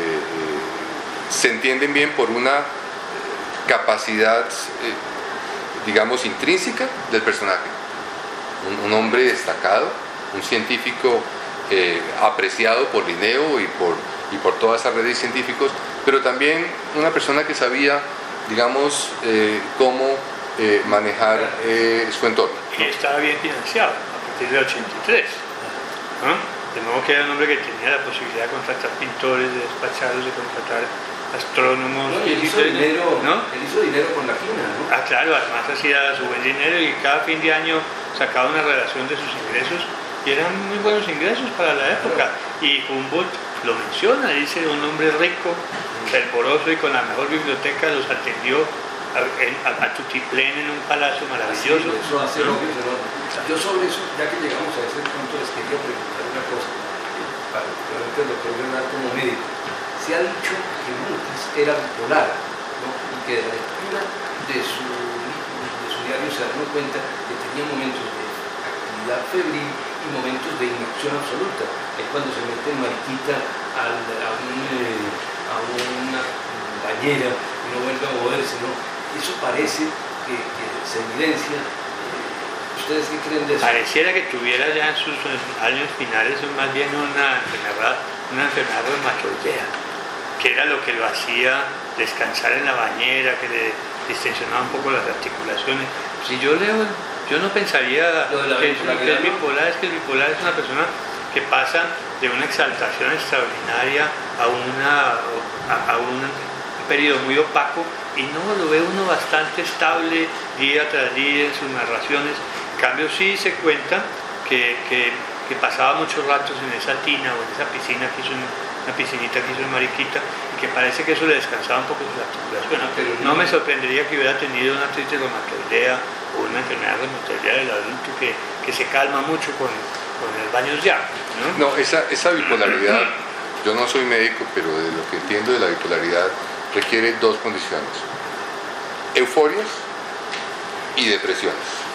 se entienden bien por una capacidad, eh, digamos, intrínseca del personaje. Un, un hombre destacado, un científico eh, apreciado por Linneo y por, y por toda esa red de científicos, pero también una persona que sabía, digamos, eh, cómo eh, manejar eh, su entorno, ¿no? Y estaba bien financiado a partir del ochenta y tres, ¿no? De modo que era un hombre que tenía la posibilidad de contratar pintores, de despacharlos, de contratar astrónomos. No, y él hizo dinero, ¿no? Él hizo dinero con la quina, ¿no? Ah, claro, además hacía su buen dinero y cada fin de año sacaba una relación de sus ingresos y eran muy buenos ingresos para la época. Y Humboldt lo menciona, dice, un hombre rico, fervoroso y con la mejor biblioteca, los atendió a, a, a tutiplén en un palacio maravilloso. Sí, eso hace ¿no? Yo sobre eso, ya que llegamos a ese punto, les quería preguntar una cosa, para el doctor Bernal como médico. Se ha dicho que Mutis era bipolar, ¿no? Y que de la lectura de su, de su diario se dan cuenta que tenía momentos de actividad febril y momentos de inacción absoluta. Es cuando se mete en mariquita al, a, un, eh, a una bañera y no vuelve a moverse, ¿no? Eso parece que, que se evidencia. Eh, ¿Ustedes qué creen de eso? Pareciera que tuviera ya en sus años finales más bien una enfermedad, una enfermedad reumatoidea, que era lo que lo hacía descansar en la bañera, que le distensionaba un poco las articulaciones. Si yo leo, yo no pensaría que, que el bipolar es que el bipolar es una persona que pasa de una exaltación extraordinaria a, una, a, a un periodo muy opaco, y no, lo ve uno bastante estable día tras día en sus narraciones. En cambio sí se cuenta que, que, que pasaba muchos ratos en esa tina o en esa piscina que hizo, una piscinita que hizo en Mariquita, y que parece que eso le descansaba un poco sus articulaciones. Pero no me sorprendería que hubiera tenido una artritis reumatoidea o una enfermedad reumatoidea del adulto que, que se calma mucho con, con el baño de agua, ¿no? No, esa, esa bipolaridad, yo no soy médico, pero de lo que entiendo de la bipolaridad, requiere dos condiciones: euforias y depresiones.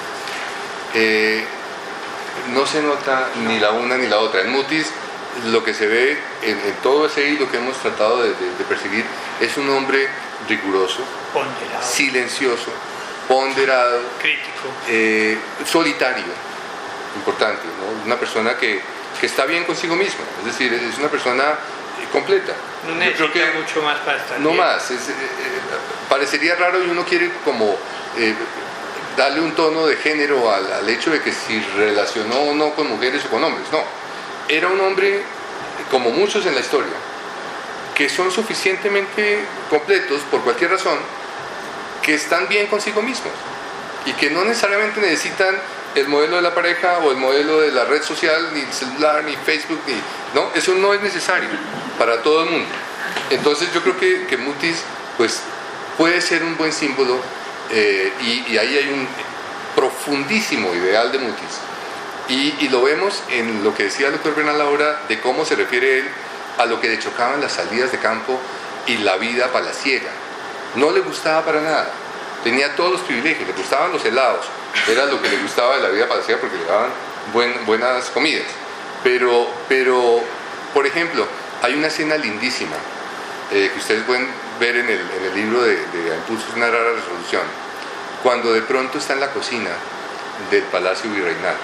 Eh, no se nota ni la una ni la otra. En Mutis lo que se ve en, en todo ese hilo que hemos tratado de, de, de perseguir es un hombre riguroso, ponderado, silencioso, ponderado, crítico, eh, solitario, importante, ¿no? Una persona que, que está bien consigo misma, es decir, es una persona completa. No necesita Yo creo que mucho más para estar no bien. más, es, eh, parecería raro, y uno quiere como eh, darle un tono de género al, al hecho de que si relacionó o no con mujeres o con hombres. No, era un hombre, como muchos en la historia, que son suficientemente completos por cualquier razón, que están bien consigo mismos y que no necesariamente necesitan el modelo de la pareja o el modelo de la red social, ni el celular, ni Facebook, ni... no, eso no es necesario para todo el mundo. Entonces yo creo que, que Mutis pues, puede ser un buen símbolo, eh, y, y ahí hay un profundísimo ideal de Mutis, y, y lo vemos en lo que decía el doctor Bernal ahora, de cómo se refiere él a lo que le chocaban las salidas de campo y la vida palaciega. No le gustaba para nada, tenía todos los privilegios, le gustaban los helados, era lo que le gustaba de la vida palaciega porque le daban buen, buenas comidas. Pero, pero, por ejemplo, hay una escena lindísima eh, que ustedes pueden ver en el, en el libro de, de Impulsos de una rara resolución, cuando de pronto está en la cocina del Palacio Virreinal.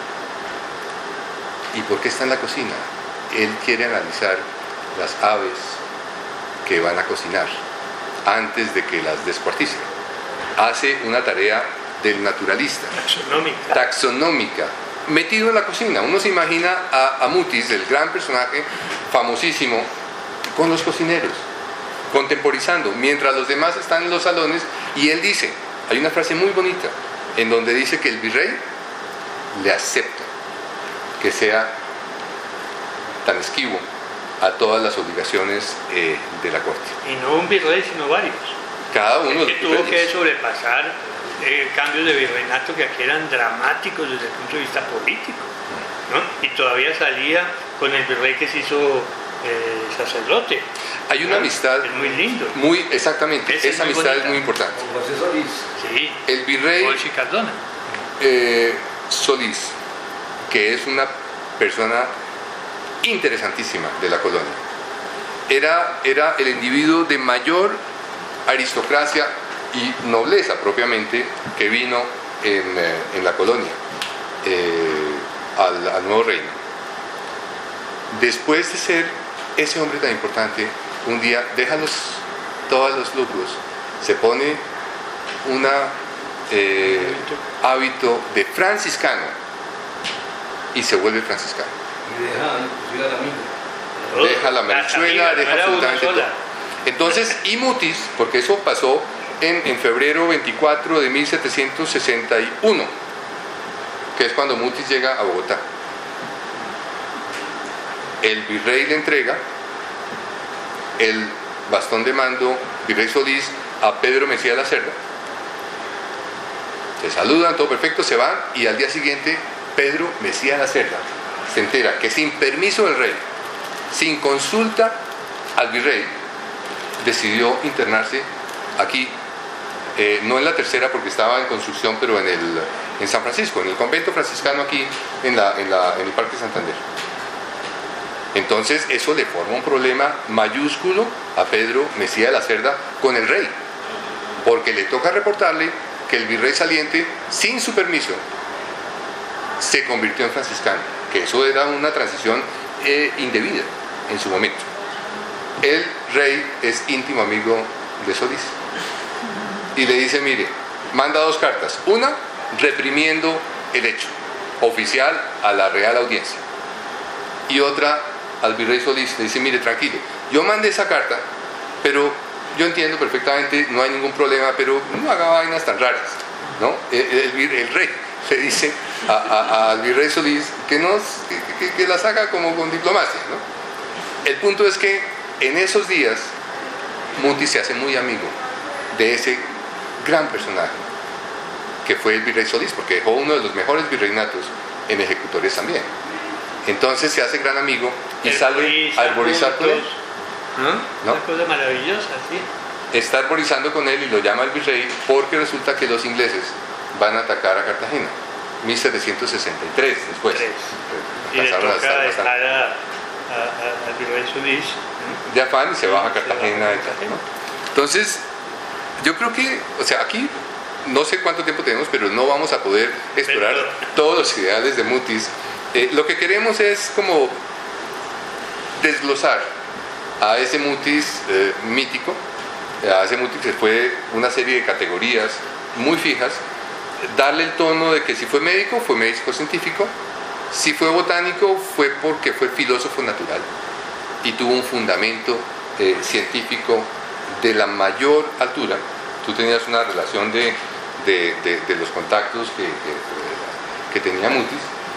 ¿Y por qué está en la cocina? Él quiere analizar las aves que van a cocinar antes de que las descuarticen. Hace una tarea del naturalista, taxonómica. taxonómica, metido en la cocina. Uno se imagina a, a Mutis, el gran personaje famosísimo, con los cocineros, contemporizando, mientras los demás están en los salones, y él dice, hay una frase muy bonita, en donde dice que el virrey le acepta que sea tan esquivo a todas las obligaciones eh, de la corte. Y no un virrey, sino varios. Cada uno Es de que los tuvo virreyes. que sobrepasar eh, cambios de virreinato que aquí eran dramáticos desde el punto de vista político, ¿no? Y todavía salía con el virrey que se hizo eh, sacerdote. Hay una ¿no? amistad Es muy lindo. muy, exactamente, Esa es esa muy amistad bonita. es muy importante. Con José Solís. Sí. El virrey Olchi Cardona. eh, Solís, que es una persona interesantísima de la colonia, era, era el individuo de mayor aristocracia y nobleza propiamente que vino en, eh, en la colonia eh, al, al nuevo reino. Después de ser ese hombre tan importante, un día deja los, todos los lujos, se pone un eh, hábito de franciscano y se vuelve franciscano. Y deja inclusive a la amiga. Deja la Marichuela, deja absolutamente todo. Entonces, y Mutis, porque eso pasó en, en febrero veinticuatro de mil setecientos sesenta y uno, que es cuando Mutis llega a Bogotá. El virrey le entrega el bastón de mando, virrey Solís, a Pedro Mejía La Cerda. Se saludan, todo perfecto, se van, y al día siguiente Pedro Mejía La Cerda se entera que sin permiso del rey, sin consulta al virrey, decidió internarse aquí, eh, no en la Tercera porque estaba en construcción, pero en, el, en San Francisco, en el convento franciscano aquí en, la, en, la, en el Parque Santander. Entonces eso le forma un problema mayúsculo a Pedro Mejía de la Cerda con el rey, porque le toca reportarle que el virrey saliente, sin su permiso, se convirtió en franciscano, que eso era una transición eh, indebida en su momento. El rey es íntimo amigo de Solís y le dice, mire, manda dos cartas, una reprimiendo el hecho oficial a la Real Audiencia y otra al virrey Solís, le dice, mire, tranquilo, yo mandé esa carta, pero yo entiendo perfectamente, no hay ningún problema, pero no haga vainas tan raras, ¿no? El, el, el rey le dice a, a, al virrey Solís que, nos, que, que, que las haga como con diplomacia, ¿no? El punto es que en esos días Mutis se hace muy amigo de ese gran personaje que fue el virrey Solís, porque dejó uno de los mejores virreinatos en ejecutores también. Entonces se hace gran amigo y el sale a arborizar con él. ¿No? Una cosa maravillosa, sí. Está arborizando con él y lo llama el virrey porque resulta que los ingleses van a atacar a Cartagena, mil setecientos sesenta y tres después. Tres. Y le toca dejar a, a, a, al virrey Solís, ¿no? de afán y se baja a Se Cartagena. baja a Cartagena. ¿No? Entonces, yo creo que, o sea, aquí no sé cuánto tiempo tenemos, pero no vamos a poder explorar pero, todos los ideales de Mutis. Eh, lo que queremos es como desglosar a ese Mutis eh, mítico, a ese Mutis que fue una serie de categorías muy fijas, darle el tono de que si fue médico, fue médico científico, si fue botánico, fue porque fue filósofo natural y tuvo un fundamento eh, científico de la mayor altura. Tú tenías una relación de, de, de, de los contactos que, que, que tenía Mutis.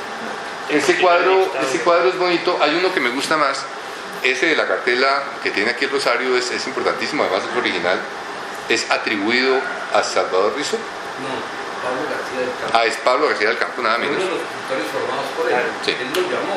Ese cuadro, ese cuadro es bonito. Hay uno que me gusta más, ese de la cartela que tiene aquí el rosario, es, es importantísimo, además es original, es atribuido a Salvador Rizo. No, Pablo García del Campo. Ah, es Pablo García del Campo, nada menos. Uno de los escritores formados por él. Sí. Él lo llamó.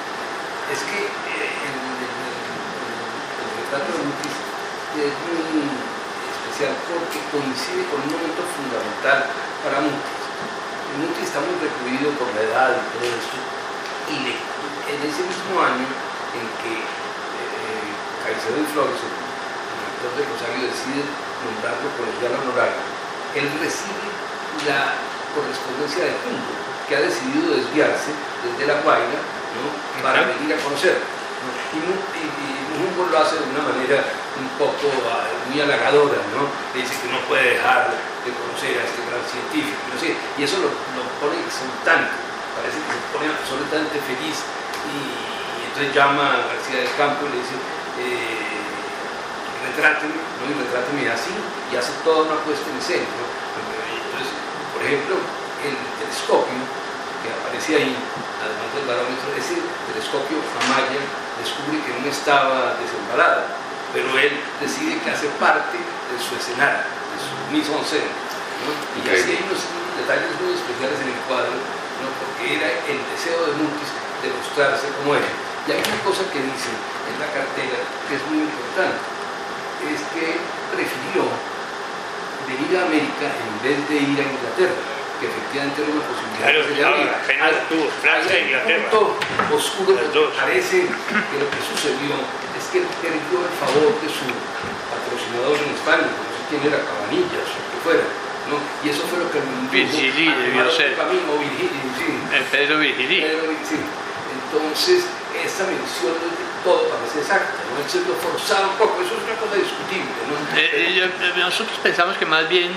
Es que eh, el, el, el, el retrato de Mutis es muy especial porque coincide con un momento fundamental para Mutis. Mutis está muy recluido por la edad y todo esto, y le, en ese mismo año en que eh, Caicedo y Flores, el director de Rosario, decide nombrarlo colegial honorario, él recibe la correspondencia de Humboldt, que ha decidido desviarse desde La Guaira, ¿no?, para venir a conocerlo. ¿No? Y, y, y Humboldt lo hace de una manera un poco uh, muy halagadora, ¿no? Le dice que no puede dejar de conocer a este gran científico, no sé, y eso lo, lo pone exultante, parece que se pone absolutamente feliz, y, y entonces llama a García del Campo y le dice, eh, retráteme, ¿no? Y retráteme así, y hace toda una puesta en escena, ¿no? Entonces, por ejemplo, el telescopio que aparece ahí, además del barómetro, ese telescopio Amaya descubre que no estaba desembalado, pero él decide que hace parte de su escenario, de su mise en scène, ¿no? Y okay. Así hay unos detalles muy especiales en el cuadro, ¿no?, porque era el deseo de Mutis de mostrarse como él. Y hay una cosa que dice en la cartera que es muy importante, es que prefirió venir a América en vez de ir a Inglaterra, que efectivamente era una posibilidad. Claro, que se le abría. apenas tuvo Francia e Inglaterra. Un punto oscuro, porque parece que lo que sucedió es que él perdió el favor de su patrocinador en España, no sé quién era, Cabanillas o que fuera, ¿no? Y eso fue lo que me Virgilí debió ser. Camino, Virgilí, sí. El Pedro Virgilí. Pedro, sí. Entonces, esta mención de todo parece exacta, ¿no? Él se lo forzaba un poco, eso es una cosa discutible, ¿no? Eh, yo, nosotros pensamos que más bien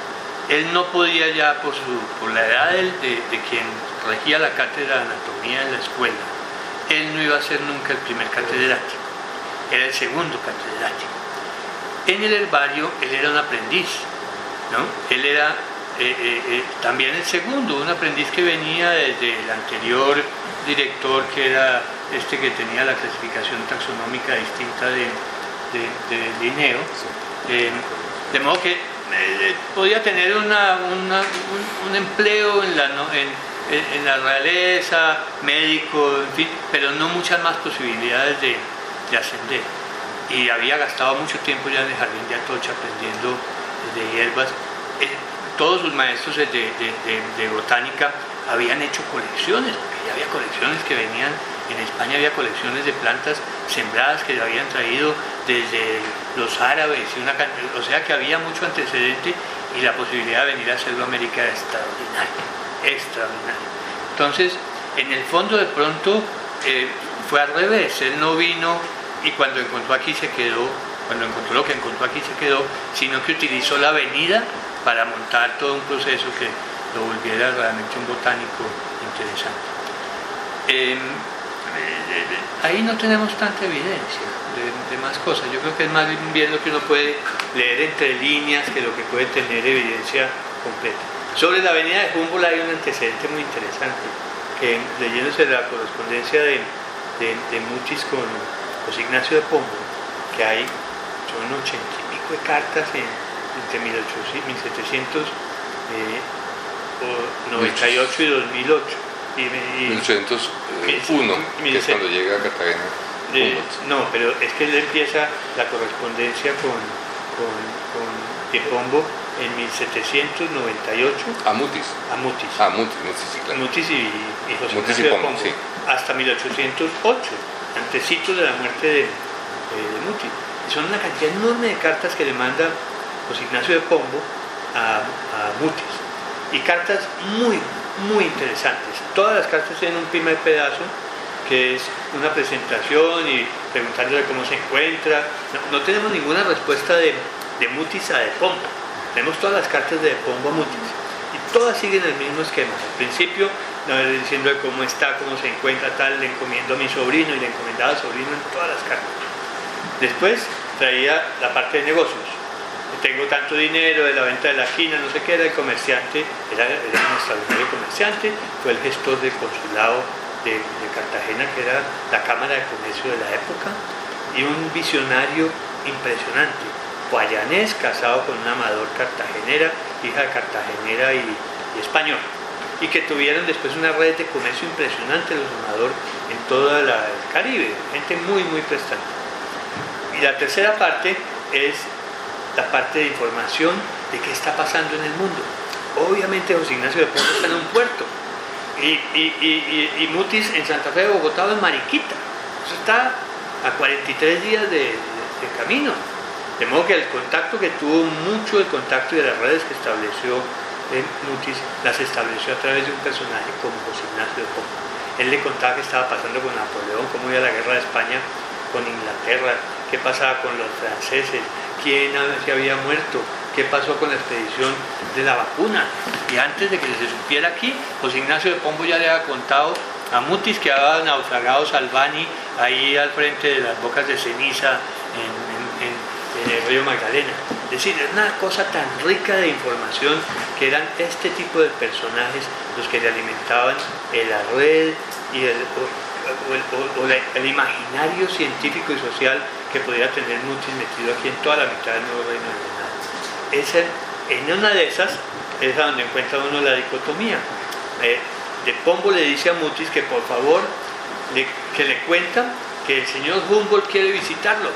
él no podía ya, por, su, por la edad de, de, de quien regía la cátedra de anatomía en la escuela, él no iba a ser nunca el primer catedrático, era el segundo catedrático. En el herbario él era un aprendiz, ¿no? Él era eh, eh, eh, también el segundo, un aprendiz que venía desde el anterior director, que era este que tenía la clasificación taxonómica distinta de, de, de Linneo, eh, de modo que eh, podía tener una, una, un, un empleo en la, en, en la realeza, médico, en fin, pero no muchas más posibilidades de, de ascender. Y había gastado mucho tiempo ya en el jardín de Atocha aprendiendo de hierbas. Eh, todos sus maestros de, de, de, de botánica habían hecho colecciones, porque ya había colecciones que venían, en España había colecciones de plantas sembradas que habían traído desde los árabes, y una, o sea que había mucho antecedente, y la posibilidad de venir a hacerlo a América era extraordinaria, extraordinaria. Entonces, en el fondo de pronto eh, fue al revés, él no vino y cuando encontró aquí se quedó, cuando encontró lo que encontró aquí se quedó, sino que utilizó la avenida para montar todo un proceso que lo volviera realmente un botánico interesante. Eh, eh, ahí no tenemos tanta evidencia de, de más cosas, yo creo que es más bien lo que uno puede leer entre líneas que lo que puede tener evidencia completa. Sobre la avenida de Humboldt hay un antecedente muy interesante, que leyéndose la correspondencia de, de, de Mutis con José Ignacio de Pombo, que hay, son ochenta y pico de cartas en, entre mil setecientos noventa y ocho y dos mil ocho. Y, y, mil ochocientos uno, que es cuando llega a Cartagena. Eh, no, pero es que él empieza la correspondencia con, con, con de Pombo en mil setecientos noventa y ocho. A Mutis. A Mutis. A Mutis, Mutis, sí, claro. Mutis y, y José Mutis Ignacio y Pombo, de Pombo, sí. Hasta mil ochocientos ocho, antecito de la muerte de, eh, de Mutis. Y son una cantidad enorme de cartas que le manda José Ignacio de Pombo a, a Mutis. Y cartas muy, muy interesantes. Todas las cartas tienen un primer pedazo que es una presentación y preguntándole cómo se encuentra. No, no tenemos ninguna respuesta de, de Mutis a de Pombo. Tenemos todas las cartas de Pombo a Mutis y todas siguen el mismo esquema. Al principio, no, diciendo cómo está, cómo se encuentra, tal, le encomiendo a mi sobrino y le encomendaba al sobrino en todas las cartas. Después traía la parte de negocios. Tengo tanto dinero de la venta de la quina, no sé qué, era el comerciante, era, era un extraordinario comerciante, fue el gestor del consulado de, de Cartagena, que era la Cámara de Comercio de la época, y un visionario impresionante, guayanés, casado con una amador cartagenera, hija de cartagenera y, y español, y que tuvieron después una red de comercio impresionante los amador en todo el Caribe, gente muy, muy prestante. Y la tercera parte es la parte de información de qué está pasando en el mundo. Obviamente José Ignacio de Pombo está en un puerto y, y, y, y, y Mutis en Santa Fe de Bogotá o en Mariquita. Eso está a cuarenta y tres días de, de, de camino. De modo que el contacto que tuvo, mucho el contacto de las redes que estableció en Mutis, las estableció a través de un personaje como José Ignacio de Pombo. Él le contaba qué estaba pasando con Napoleón, cómo iba la guerra de España con Inglaterra, qué pasaba con los franceses, quién se había muerto, qué pasó con la expedición de la vacuna. Y antes de que se supiera aquí, José Ignacio de Pombo ya le había contado a Mutis que había naufragado Salvani ahí al frente de las Bocas de Ceniza en, en, en, en el río Magdalena. Es decir, es una cosa tan rica de información que eran este tipo de personajes los que le alimentaban la red y el, o, el, o, o la, el imaginario científico y social que podía tener Mutis metido aquí en toda la mitad del nuevo reino de Granada. Esa, en una de esas es a donde encuentra uno la dicotomía. Eh, de Pombo le dice a Mutis que por favor le, que le cuenta que el señor Humboldt quiere visitarlo,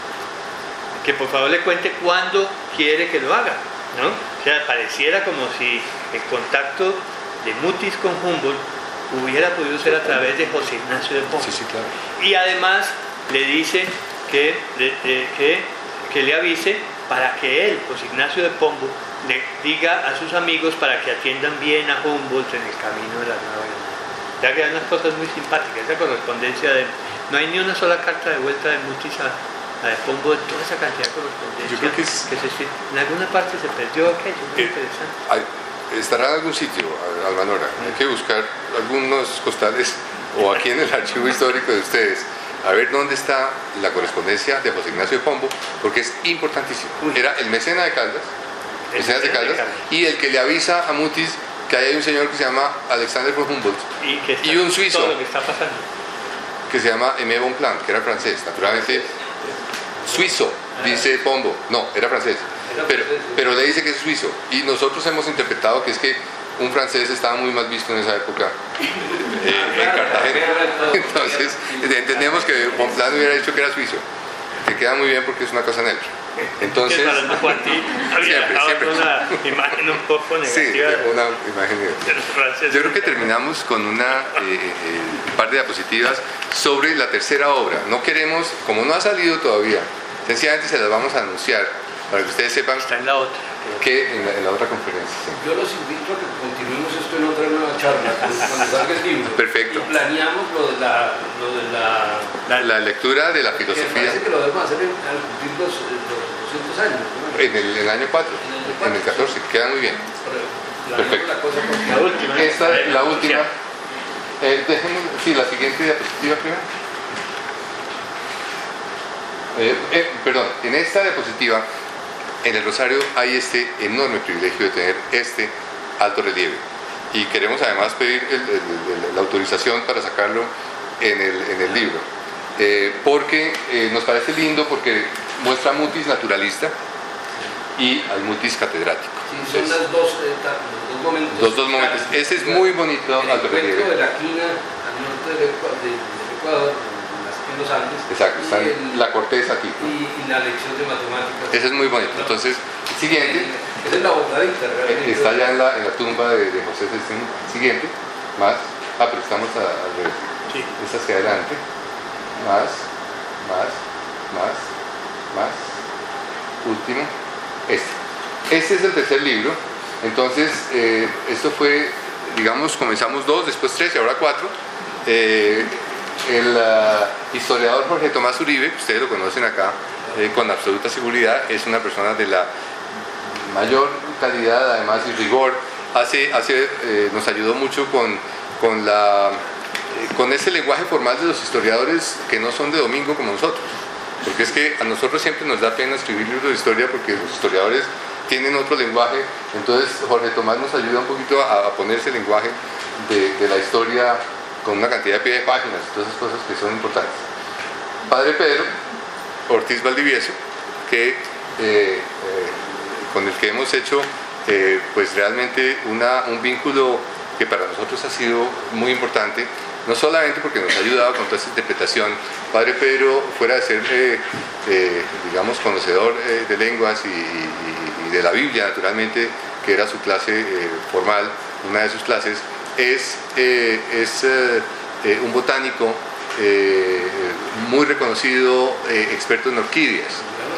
que por favor le cuente cuándo quiere que lo haga, ¿no? O sea, pareciera como si el contacto de Mutis con Humboldt hubiera podido ser a través de José Ignacio de Pombo. Sí, sí, claro. Y además le dice que, de, de, que, que le avise para que él, José Ignacio de Pombo, le diga a sus amigos para que atiendan bien a Humboldt en el camino de la Nueva Granada. Ya que hay unas cosas muy simpáticas, esa correspondencia de... No hay ni una sola carta de vuelta de Mutis a, a de Pombo, de toda esa cantidad de correspondencia. Yo creo que, es, que se, en alguna parte se perdió aquello, muy eh, interesante. Hay, estará en algún sitio, Almanora, hay que buscar algunos costales o aquí en el archivo histórico de ustedes, a ver dónde está la correspondencia de José Ignacio de Pombo, porque es importantísimo. Era el mecena de Caldas, el mecenas de Caldas, y el que le avisa a Mutis que hay un señor que se llama Alexander von Humboldt y, que está, y un suizo todo lo que está pasando, que se llama Aimé Bonpland, que era francés, naturalmente suizo, dice Pombo, no, era francés, pero, pero le dice que es suizo, y nosotros hemos interpretado que es que un francés estaba muy mal visto en esa época eh, en Cartagena, entonces entendemos que Bonpland hubiera dicho que era suizo, que queda muy bien porque es una cosa neutra. Entonces, siempre, siempre. Una imagen un poco negativa. Sí, una imagen negativa. Yo creo que terminamos con una eh, eh, un par de diapositivas sobre la tercera obra. No queremos, como no ha salido todavía, sencillamente se las vamos a anunciar para que ustedes sepan. Está en la otra. que en la, en la otra conferencia. Sí. Yo los invito a que continuemos esto en otra nueva charla, cuando salga el libro. Perfecto. Y planeamos lo de la... Lo de la, la, la lectura de la filosofía. Me parece que lo debemos hacer en, al cumplir los, los doscientos años, ¿no? En el, en el año cuatro, en el, en el catorce, queda muy bien. Perfecto. La, cosa la última. Esta, la última. Eh, dejemos, sí, la siguiente diapositiva primero. Eh, eh, perdón, en esta diapositiva, en el Rosario hay este enorme privilegio de tener este alto relieve. Y queremos además pedir el, el, el, la autorización para sacarlo en el, en el libro. Eh, porque eh, nos parece lindo porque muestra mutis naturalista y al mutis catedrático. Sí, son las dos, eh, los dos momentos. Los dos momentos. Ese es muy bonito. El encuentro de la quina al norte del Ecuador, del Ecuador en los Andes. Exacto, está el, la corteza aquí. Y, y la lección de matemáticas. Ese es muy bonito. Entonces, siguiente. Esa es la botadita, realmente. Está ya en la, en la tumba de, de José Cecín. Siguiente. Más. Ah, pero estamos al revés. Sí. Esta hacia adelante. Más. Más. Más. Más. Último. Este. Este es el tercer libro. Entonces, eh, esto fue, digamos, comenzamos dos, después tres y ahora cuatro. Eh, el uh, historiador Jorge Tomás Uribe, ustedes lo conocen acá eh, con absoluta seguridad, es una persona de la mayor calidad, además, y rigor. Hace, hace, eh, nos ayudó mucho con, con, la, eh, con ese lenguaje formal de los historiadores que no son de domingo como nosotros. Porque es que a nosotros siempre nos da pena escribir libros de historia porque los historiadores tienen otro lenguaje. Entonces Jorge Tomás nos ayuda un poquito a, a poner ese lenguaje de, de la historia con una cantidad de pie de páginas y todas esas cosas que son importantes. Padre Pedro Ortiz Valdivieso, que, eh, eh, con el que hemos hecho eh, pues realmente una, un vínculo que para nosotros ha sido muy importante, no solamente porque nos ha ayudado con toda esta interpretación. Padre Pedro, fuera de ser, eh, eh, digamos, conocedor eh, de lenguas y, y, y de la Biblia, naturalmente, que era su clase eh, formal, una de sus clases, es, eh, es eh, eh, un botánico eh, muy reconocido, eh, experto en orquídeas,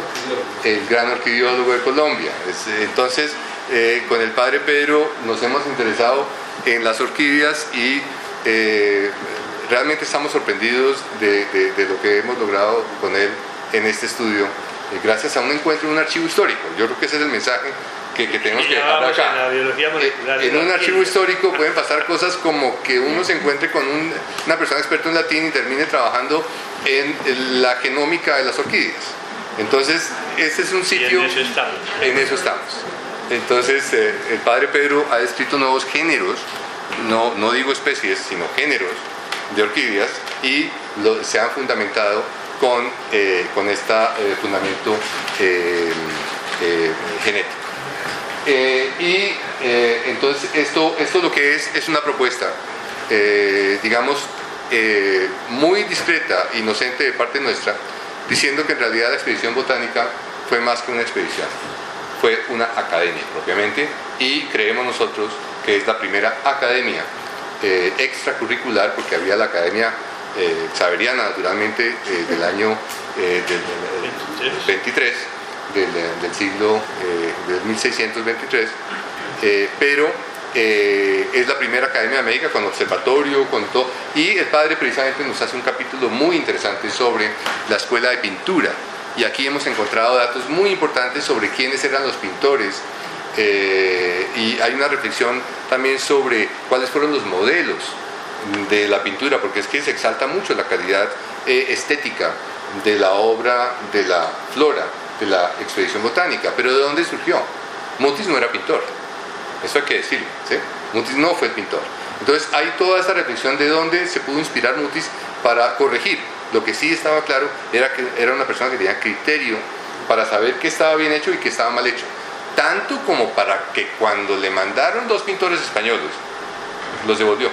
el gran orquidiólogo de Colombia. Es, entonces, eh, con el Padre Pedro nos hemos interesado en las orquídeas y Eh, realmente estamos sorprendidos de, de, de lo que hemos logrado con él en este estudio, eh, gracias a un encuentro en un archivo histórico. Yo creo que ese es el mensaje que, que tenemos que dejar acá. En, la biología molecular, eh, en un archivo histórico pueden pasar cosas como que uno se encuentre con un, una persona experta en latín y termine trabajando en, en la genómica de las orquídeas. Entonces, este es un sitio... Y en eso estamos. En eso estamos. Entonces, eh, el Padre Pedro ha descrito nuevos géneros, No, no digo especies, sino géneros de orquídeas, y lo, se han fundamentado con, eh, con este eh, fundamento eh, eh, genético. Eh, y eh, entonces esto, esto lo que es es una propuesta, eh, digamos, eh, muy discreta, inocente de parte nuestra, diciendo que en realidad la expedición botánica fue más que una expedición, fue una academia propiamente, y creemos nosotros que es la primera academia eh, extracurricular, porque había la academia eh, xaveriana, naturalmente, eh, del año eh, del, del veintitrés, del, del siglo eh, del mil seiscientos veintitrés, eh, pero eh, es la primera academia de América con observatorio, con todo, y el padre precisamente nos hace un capítulo muy interesante sobre la escuela de pintura, y aquí hemos encontrado datos muy importantes sobre quiénes eran los pintores. Eh, y hay una reflexión también sobre cuáles fueron los modelos de la pintura, porque es que se exalta mucho la calidad eh, estética de la obra de la flora, de la expedición botánica. Pero ¿de dónde surgió? Mutis no era pintor, eso hay que decirlo, ¿sí? Mutis no fue el pintor. Entonces hay toda esta reflexión de dónde se pudo inspirar Mutis para corregir. Lo que sí estaba claro era que era una persona que tenía criterio para saber qué estaba bien hecho y qué estaba mal hecho. Tanto como para que cuando le mandaron dos pintores españoles, los devolvió.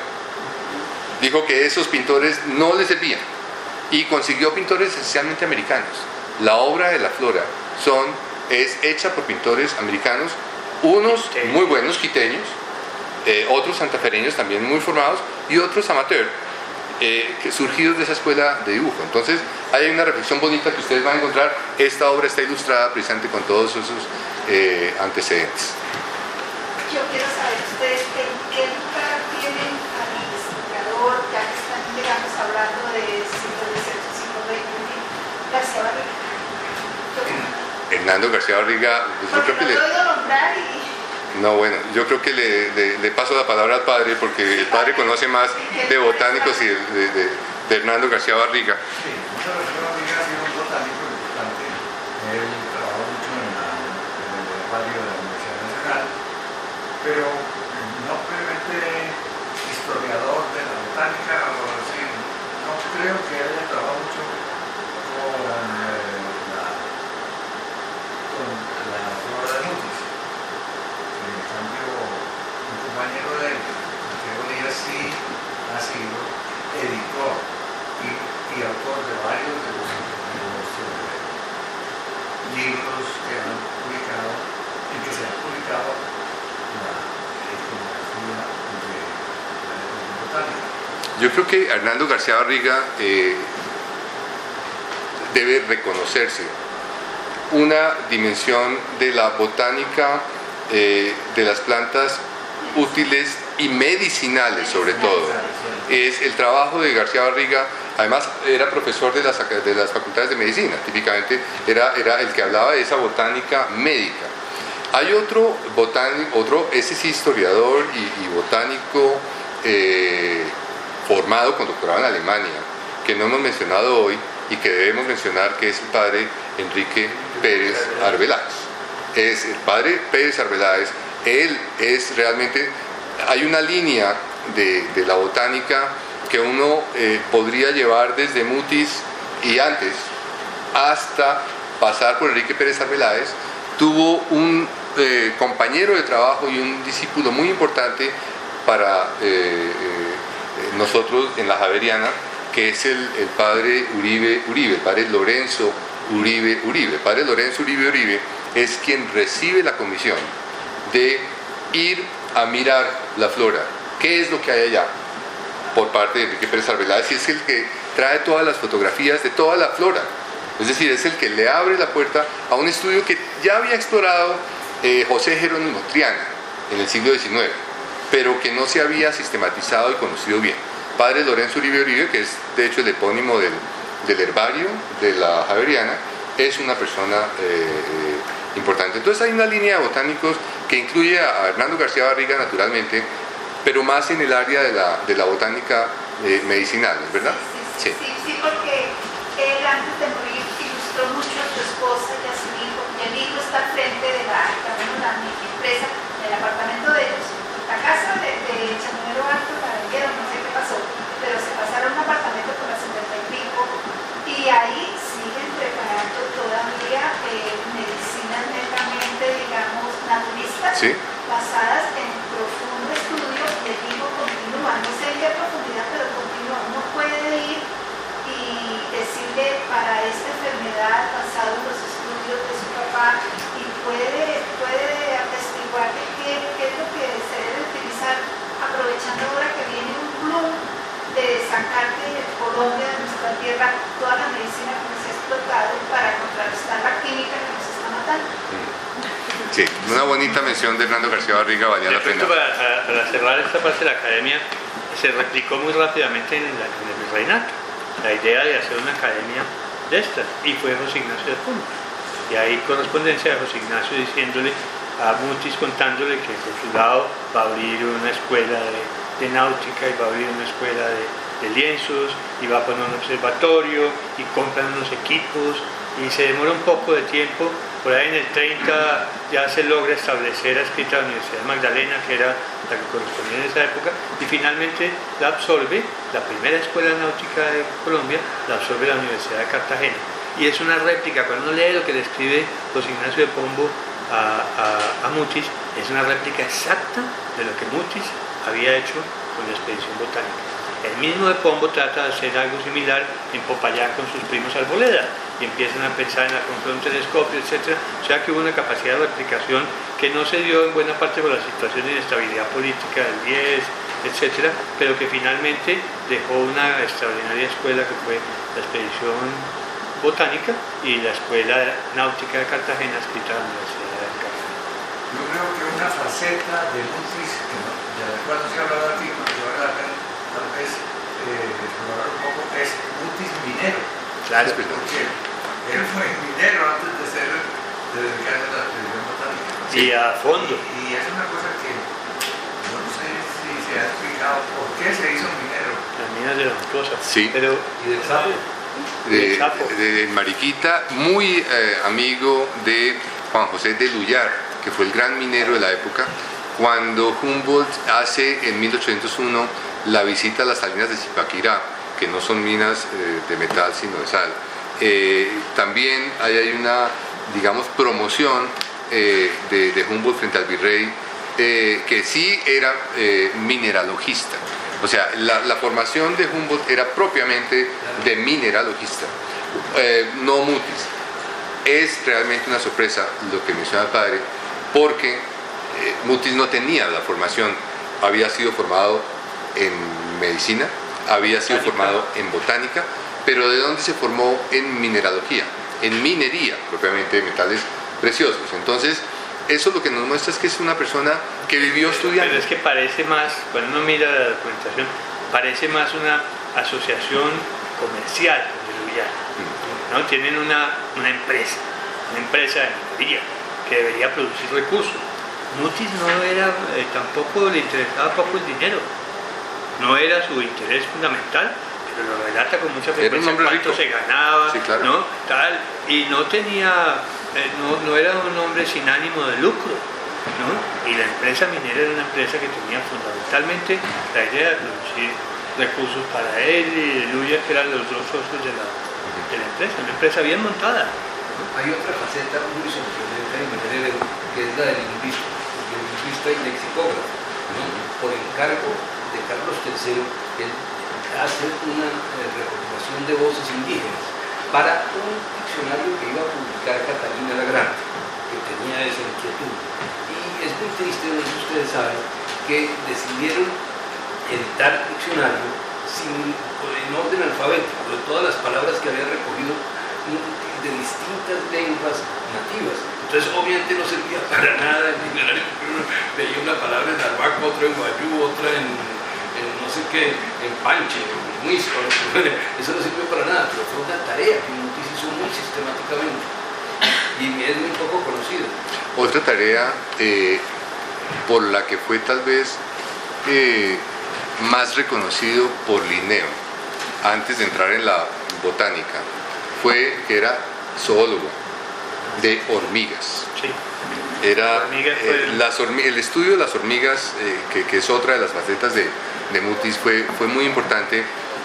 Dijo que esos pintores no le servían y consiguió pintores esencialmente americanos. La obra de la flora son, es hecha por pintores americanos, unos muy buenos, quiteños, eh, otros santafereños también muy formados y otros amateur, eh, que surgidos de esa escuela de dibujo. Entonces hay una reflexión bonita que ustedes van a encontrar. Esta obra está ilustrada precisamente con todos esos eh, antecedentes. Yo quiero saber ustedes en qué lugar tienen al investigador, ya que están, digamos, hablando de siglo dieciocho, siglo veinte, García Barriga. Hernando García Barriga, pues yo creo que no le... lo he oído nombrar y... No, bueno, yo creo que le, le, le paso la palabra al padre, porque el padre conoce más de botánicos y de, de, de, de Hernando García Barriga. Sí, Hernando García Barriga ha sido un botánico importante. Él trabajó mucho en, la, en el herbario de la Universidad Nacional, pero no previamente historiador de la botánica o así. No creo que haya trabajado mucho con, eh, la, con la flora de Mutis. En cambio, un compañero de él, Santiago Díaz, sí ha sido editor y, y autor de varios de los, de los eh, libros que han publicado, en que se ha publicado la iconografía de la economía botánica. Yo creo que Hernando García Barriga eh, debe reconocerse una dimensión de la botánica, eh, de las plantas útiles y medicinales sobre todo. Es el trabajo de García Barriga. Además era profesor de las, de las facultades de medicina, típicamente era, era el que hablaba de esa botánica médica. Hay otro botánico, otro, ese sí historiador y, y botánico eh, formado con doctorado en Alemania, que no hemos mencionado hoy y que debemos mencionar, que es el padre Enrique Pérez Arbeláez. Es el padre Pérez Arbeláez, él es realmente, hay una línea de, de la botánica que uno eh, podría llevar desde Mutis y antes hasta pasar por Enrique Pérez Arbeláez. Tuvo un eh, compañero de trabajo y un discípulo muy importante para eh, eh, nosotros en la Javeriana, que es el, el padre Uribe Uribe, el padre Lorenzo Uribe Uribe. El padre Lorenzo Uribe Uribe es quien recibe la comisión de ir a mirar la flora. ¿Qué es lo que hay allá? Por parte de Enrique Pérez Arbeláez, y es el que trae todas las fotografías de toda la flora. Es decir, es el que le abre la puerta a un estudio que ya había explorado eh, José Jerónimo Triana en el siglo diecinueve, pero que no se había sistematizado y conocido bien. Padre Lorenzo Uribe Uribe, que es de hecho el epónimo del, del herbario de la Javeriana, es una persona eh, eh, importante. Entonces hay una línea de botánicos que incluye a Hernando García Barriga, naturalmente, pero más en el área de la, de la botánica eh, medicinal, ¿verdad? Sí, sí, sí, sí, sí, porque él antes de morir ilustró mucho a su esposa y a su hijo, y el hijo está al frente de la, bueno, la empresa, del apartamento de ellos. La casa de, de Chamonero Alto la vendieron, no sé qué pasó, pero se pasaron un apartamento por la setenta y pico, y ahí siguen preparando todavía eh, medicinas netamente, digamos, naturistas, ¿sí?, basadas en profundo estudio, y el hijo continúa, no sé en qué profundidad, pero continúa. Uno puede ir y decirle para esta enfermedad basado en los estudios de su papá, y puede, puede atestiguar de qué, qué es lo que se debe utilizar, aprovechando ahora que viene un boom de sacar de Colombia, de nuestra tierra, toda la medicina que nos ha explotado para contrarrestar la química que nos está matando. Sí, una bonita mención de Hernando García Barriga, valía la pena. Para, para, para cerrar esta parte de la academia, se replicó muy rápidamente en, la, en el virreinato la idea de hacer una academia de estas, y fue José Ignacio de Pombo. Y hay correspondencia de José Ignacio diciéndole a Mutis, contándole que por su lado va a abrir una escuela de, de náutica, y va a abrir una escuela de, de lienzos, y va a poner un observatorio, y compran unos equipos, y se demora un poco de tiempo. Por ahí en el treinta ya se logra establecer adscrita a la Universidad de Magdalena, que era la que correspondía en esa época, y finalmente la absorbe, la primera escuela náutica de Colombia, la absorbe la Universidad de Cartagena. Y es una réplica, cuando uno lee lo que le escribe José Ignacio de Pombo a, a, a Mutis, es una réplica exacta de lo que Mutis había hecho con la expedición botánica. El mismo de Pombo trata de hacer algo similar en Popayán con sus primos Arboleda, y empiezan a pensar en la compra de un telescopio, etcétera. O sea que hubo una capacidad de replicación que no se dio en buena parte por la situación de inestabilidad política del diez, etcétera, pero que finalmente dejó una extraordinaria escuela que fue la expedición botánica y la escuela náutica de Cartagena, escrita en la Universidad de Cartagena. yo creo que una faceta de Mutis, que no, de la cual no se ha hablado aquí, porque vale la pena tal vez eh, explorar un poco, es Mutis minero. Claro, porque él fue minero antes de ser, de dedicarse a la expedición botánica. y a fondo. Y, y es una cosa que yo no sé si se ha explicado por qué se hizo minero. Las minas de las cosas. Sí. Pero, Y del sapo. de, Sapo. de Mariquita, muy eh, amigo de Juan José de Luyar, que fue el gran minero de la época, cuando Humboldt hace en mil ochocientos uno la visita a las salinas de Zipaquirá, que no son minas eh, de metal sino de sal. Eh, también hay, hay una, digamos, promoción eh, de, de Humboldt frente al virrey, eh, que sí era eh, mineralogista. O sea, la, la formación de Humboldt era propiamente de mineralogista, eh, no mutis. Es realmente una sorpresa lo que menciona el padre, porque eh, Mutis no tenía la formación, había sido formado en medicina, había sido Botánica. formado en botánica, pero ¿de dónde se formó? En mineralogía, en minería propiamente de metales preciosos. Entonces, eso lo que nos muestra es que es una persona que vivió estudiando. pero es que parece más, cuando uno mira la documentación, parece más una asociación comercial de Luyar, ¿no? Tienen una, una empresa, una empresa de minería que debería producir recursos. Mutis no era, eh, tampoco le interesaba poco el dinero, no era su interés fundamental, pero lo relata con mucha Era un frecuencia hombre cuánto rico. se ganaba, Sí, claro. ¿no? Tal, y no tenía, eh, no, no era un hombre sin ánimo de lucro, ¿no? Y la empresa minera era una empresa que tenía fundamentalmente la idea de producir recursos para él y de Luyar, que eran los dos socios de la, de la empresa, una empresa bien montada. Hay otra faceta muy sorprendente en Meneleu, que es la del lingüista, el lingüista y lexicógrafo, ¿no? Por encargo de Carlos tercero, él hace una eh, recopilación de voces indígenas para un diccionario que iba a publicar Catalina la Grande, que tenía esa inquietud. Y es muy triste, no sé si ustedes saben, que decidieron editar el diccionario sin, en orden alfabético, de todas las palabras que había recogido de distintas lenguas nativas. Entonces obviamente no servía para nada el diccionario, porque uno veía una palabra en arhuaco, otra en guayú, otra en, en no sé qué, en panche, en muisco, eso no sirvió para nada, pero fue una tarea que Mutis hizo muy sistemáticamente y es muy poco conocida. Otra tarea eh, por la que fue tal vez eh, más reconocido por Linneo antes de entrar en la botánica fue que era zoólogo de hormigas. Sí. Era Hormigas fue eh, el- las hormi- el estudio de las hormigas, eh, que, que es otra de las facetas de, de Mutis, fue, fue muy importante,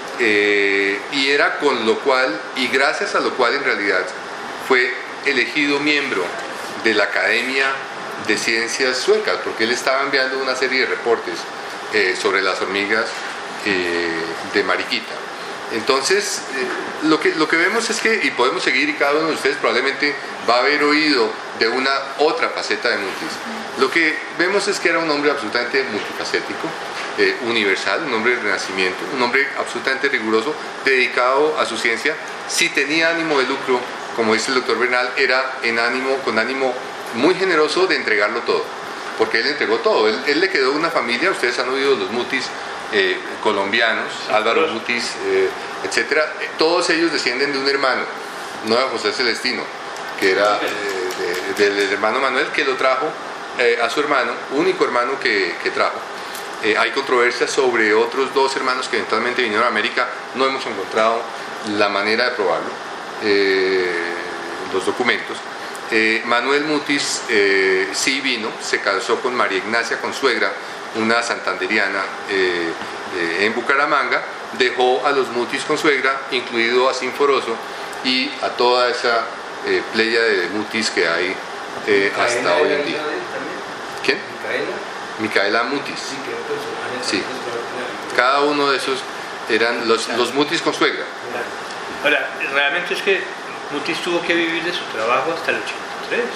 eh, y era con lo cual, y gracias a lo cual en realidad fue elegido miembro de la Academia de Ciencias Suecas, porque él estaba enviando una serie de reportes eh, sobre las hormigas eh, de Mariquita. Entonces, eh, lo, que, lo que vemos es que, y podemos seguir, y cada uno de ustedes probablemente va a haber oído de una otra faceta de Mutis. Lo que vemos es que era un hombre absolutamente multifacético, eh, universal, un hombre del Renacimiento, un hombre absolutamente riguroso, dedicado a su ciencia. Si tenía ánimo de lucro, como dice el doctor Bernal, era en ánimo, con ánimo muy generoso de entregarlo todo, porque él entregó todo. Él, él le quedó una familia, ustedes han oído los Mutis eh, colombianos, Álvaro Mutis, eh, etcétera. Todos ellos descienden de un hermano, no de José Celestino, que era eh, de, del hermano Manuel, que lo trajo eh, a su hermano, único hermano que, que trajo. Eh, hay controversias sobre otros dos hermanos que eventualmente vinieron a América, no hemos encontrado la manera de probarlo, eh, los documentos. Eh, Manuel Mutis eh, sí vino, se casó con María Ignacia Consuegra, una santanderiana eh, eh, en Bucaramanga, dejó a los Mutis Consuegra, incluido a Sinforoso y a toda esa eh, playa de Mutis que hay eh, hasta Micaela hoy era en día. hija de él también. ¿Quién? Micaela, Micaela Mutis. sí, que era un personaje Sí. extraordinario. Cada uno de esos eran los, los Mutis Consuegra. Ahora, realmente es que Mutis tuvo que vivir de su trabajo hasta el ochenta y tres.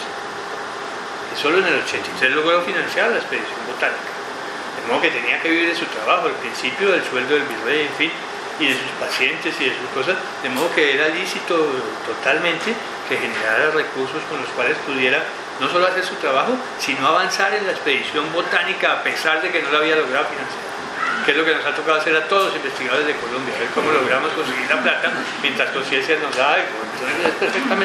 Y solo en el ochenta y tres logró financiar la expedición botánica. De modo que tenía que vivir de su trabajo, al principio del sueldo del virrey, en fin, y de sus pacientes y de sus cosas, de modo que era lícito totalmente que generara recursos con los cuales pudiera no solo hacer su trabajo, sino avanzar en la expedición botánica a pesar de que no la había logrado financiar, que es lo que nos ha tocado hacer a todos los investigadores de Colombia, ver cómo logramos conseguir la plata mientras Conciencia nos da algo. Entonces es perfectamente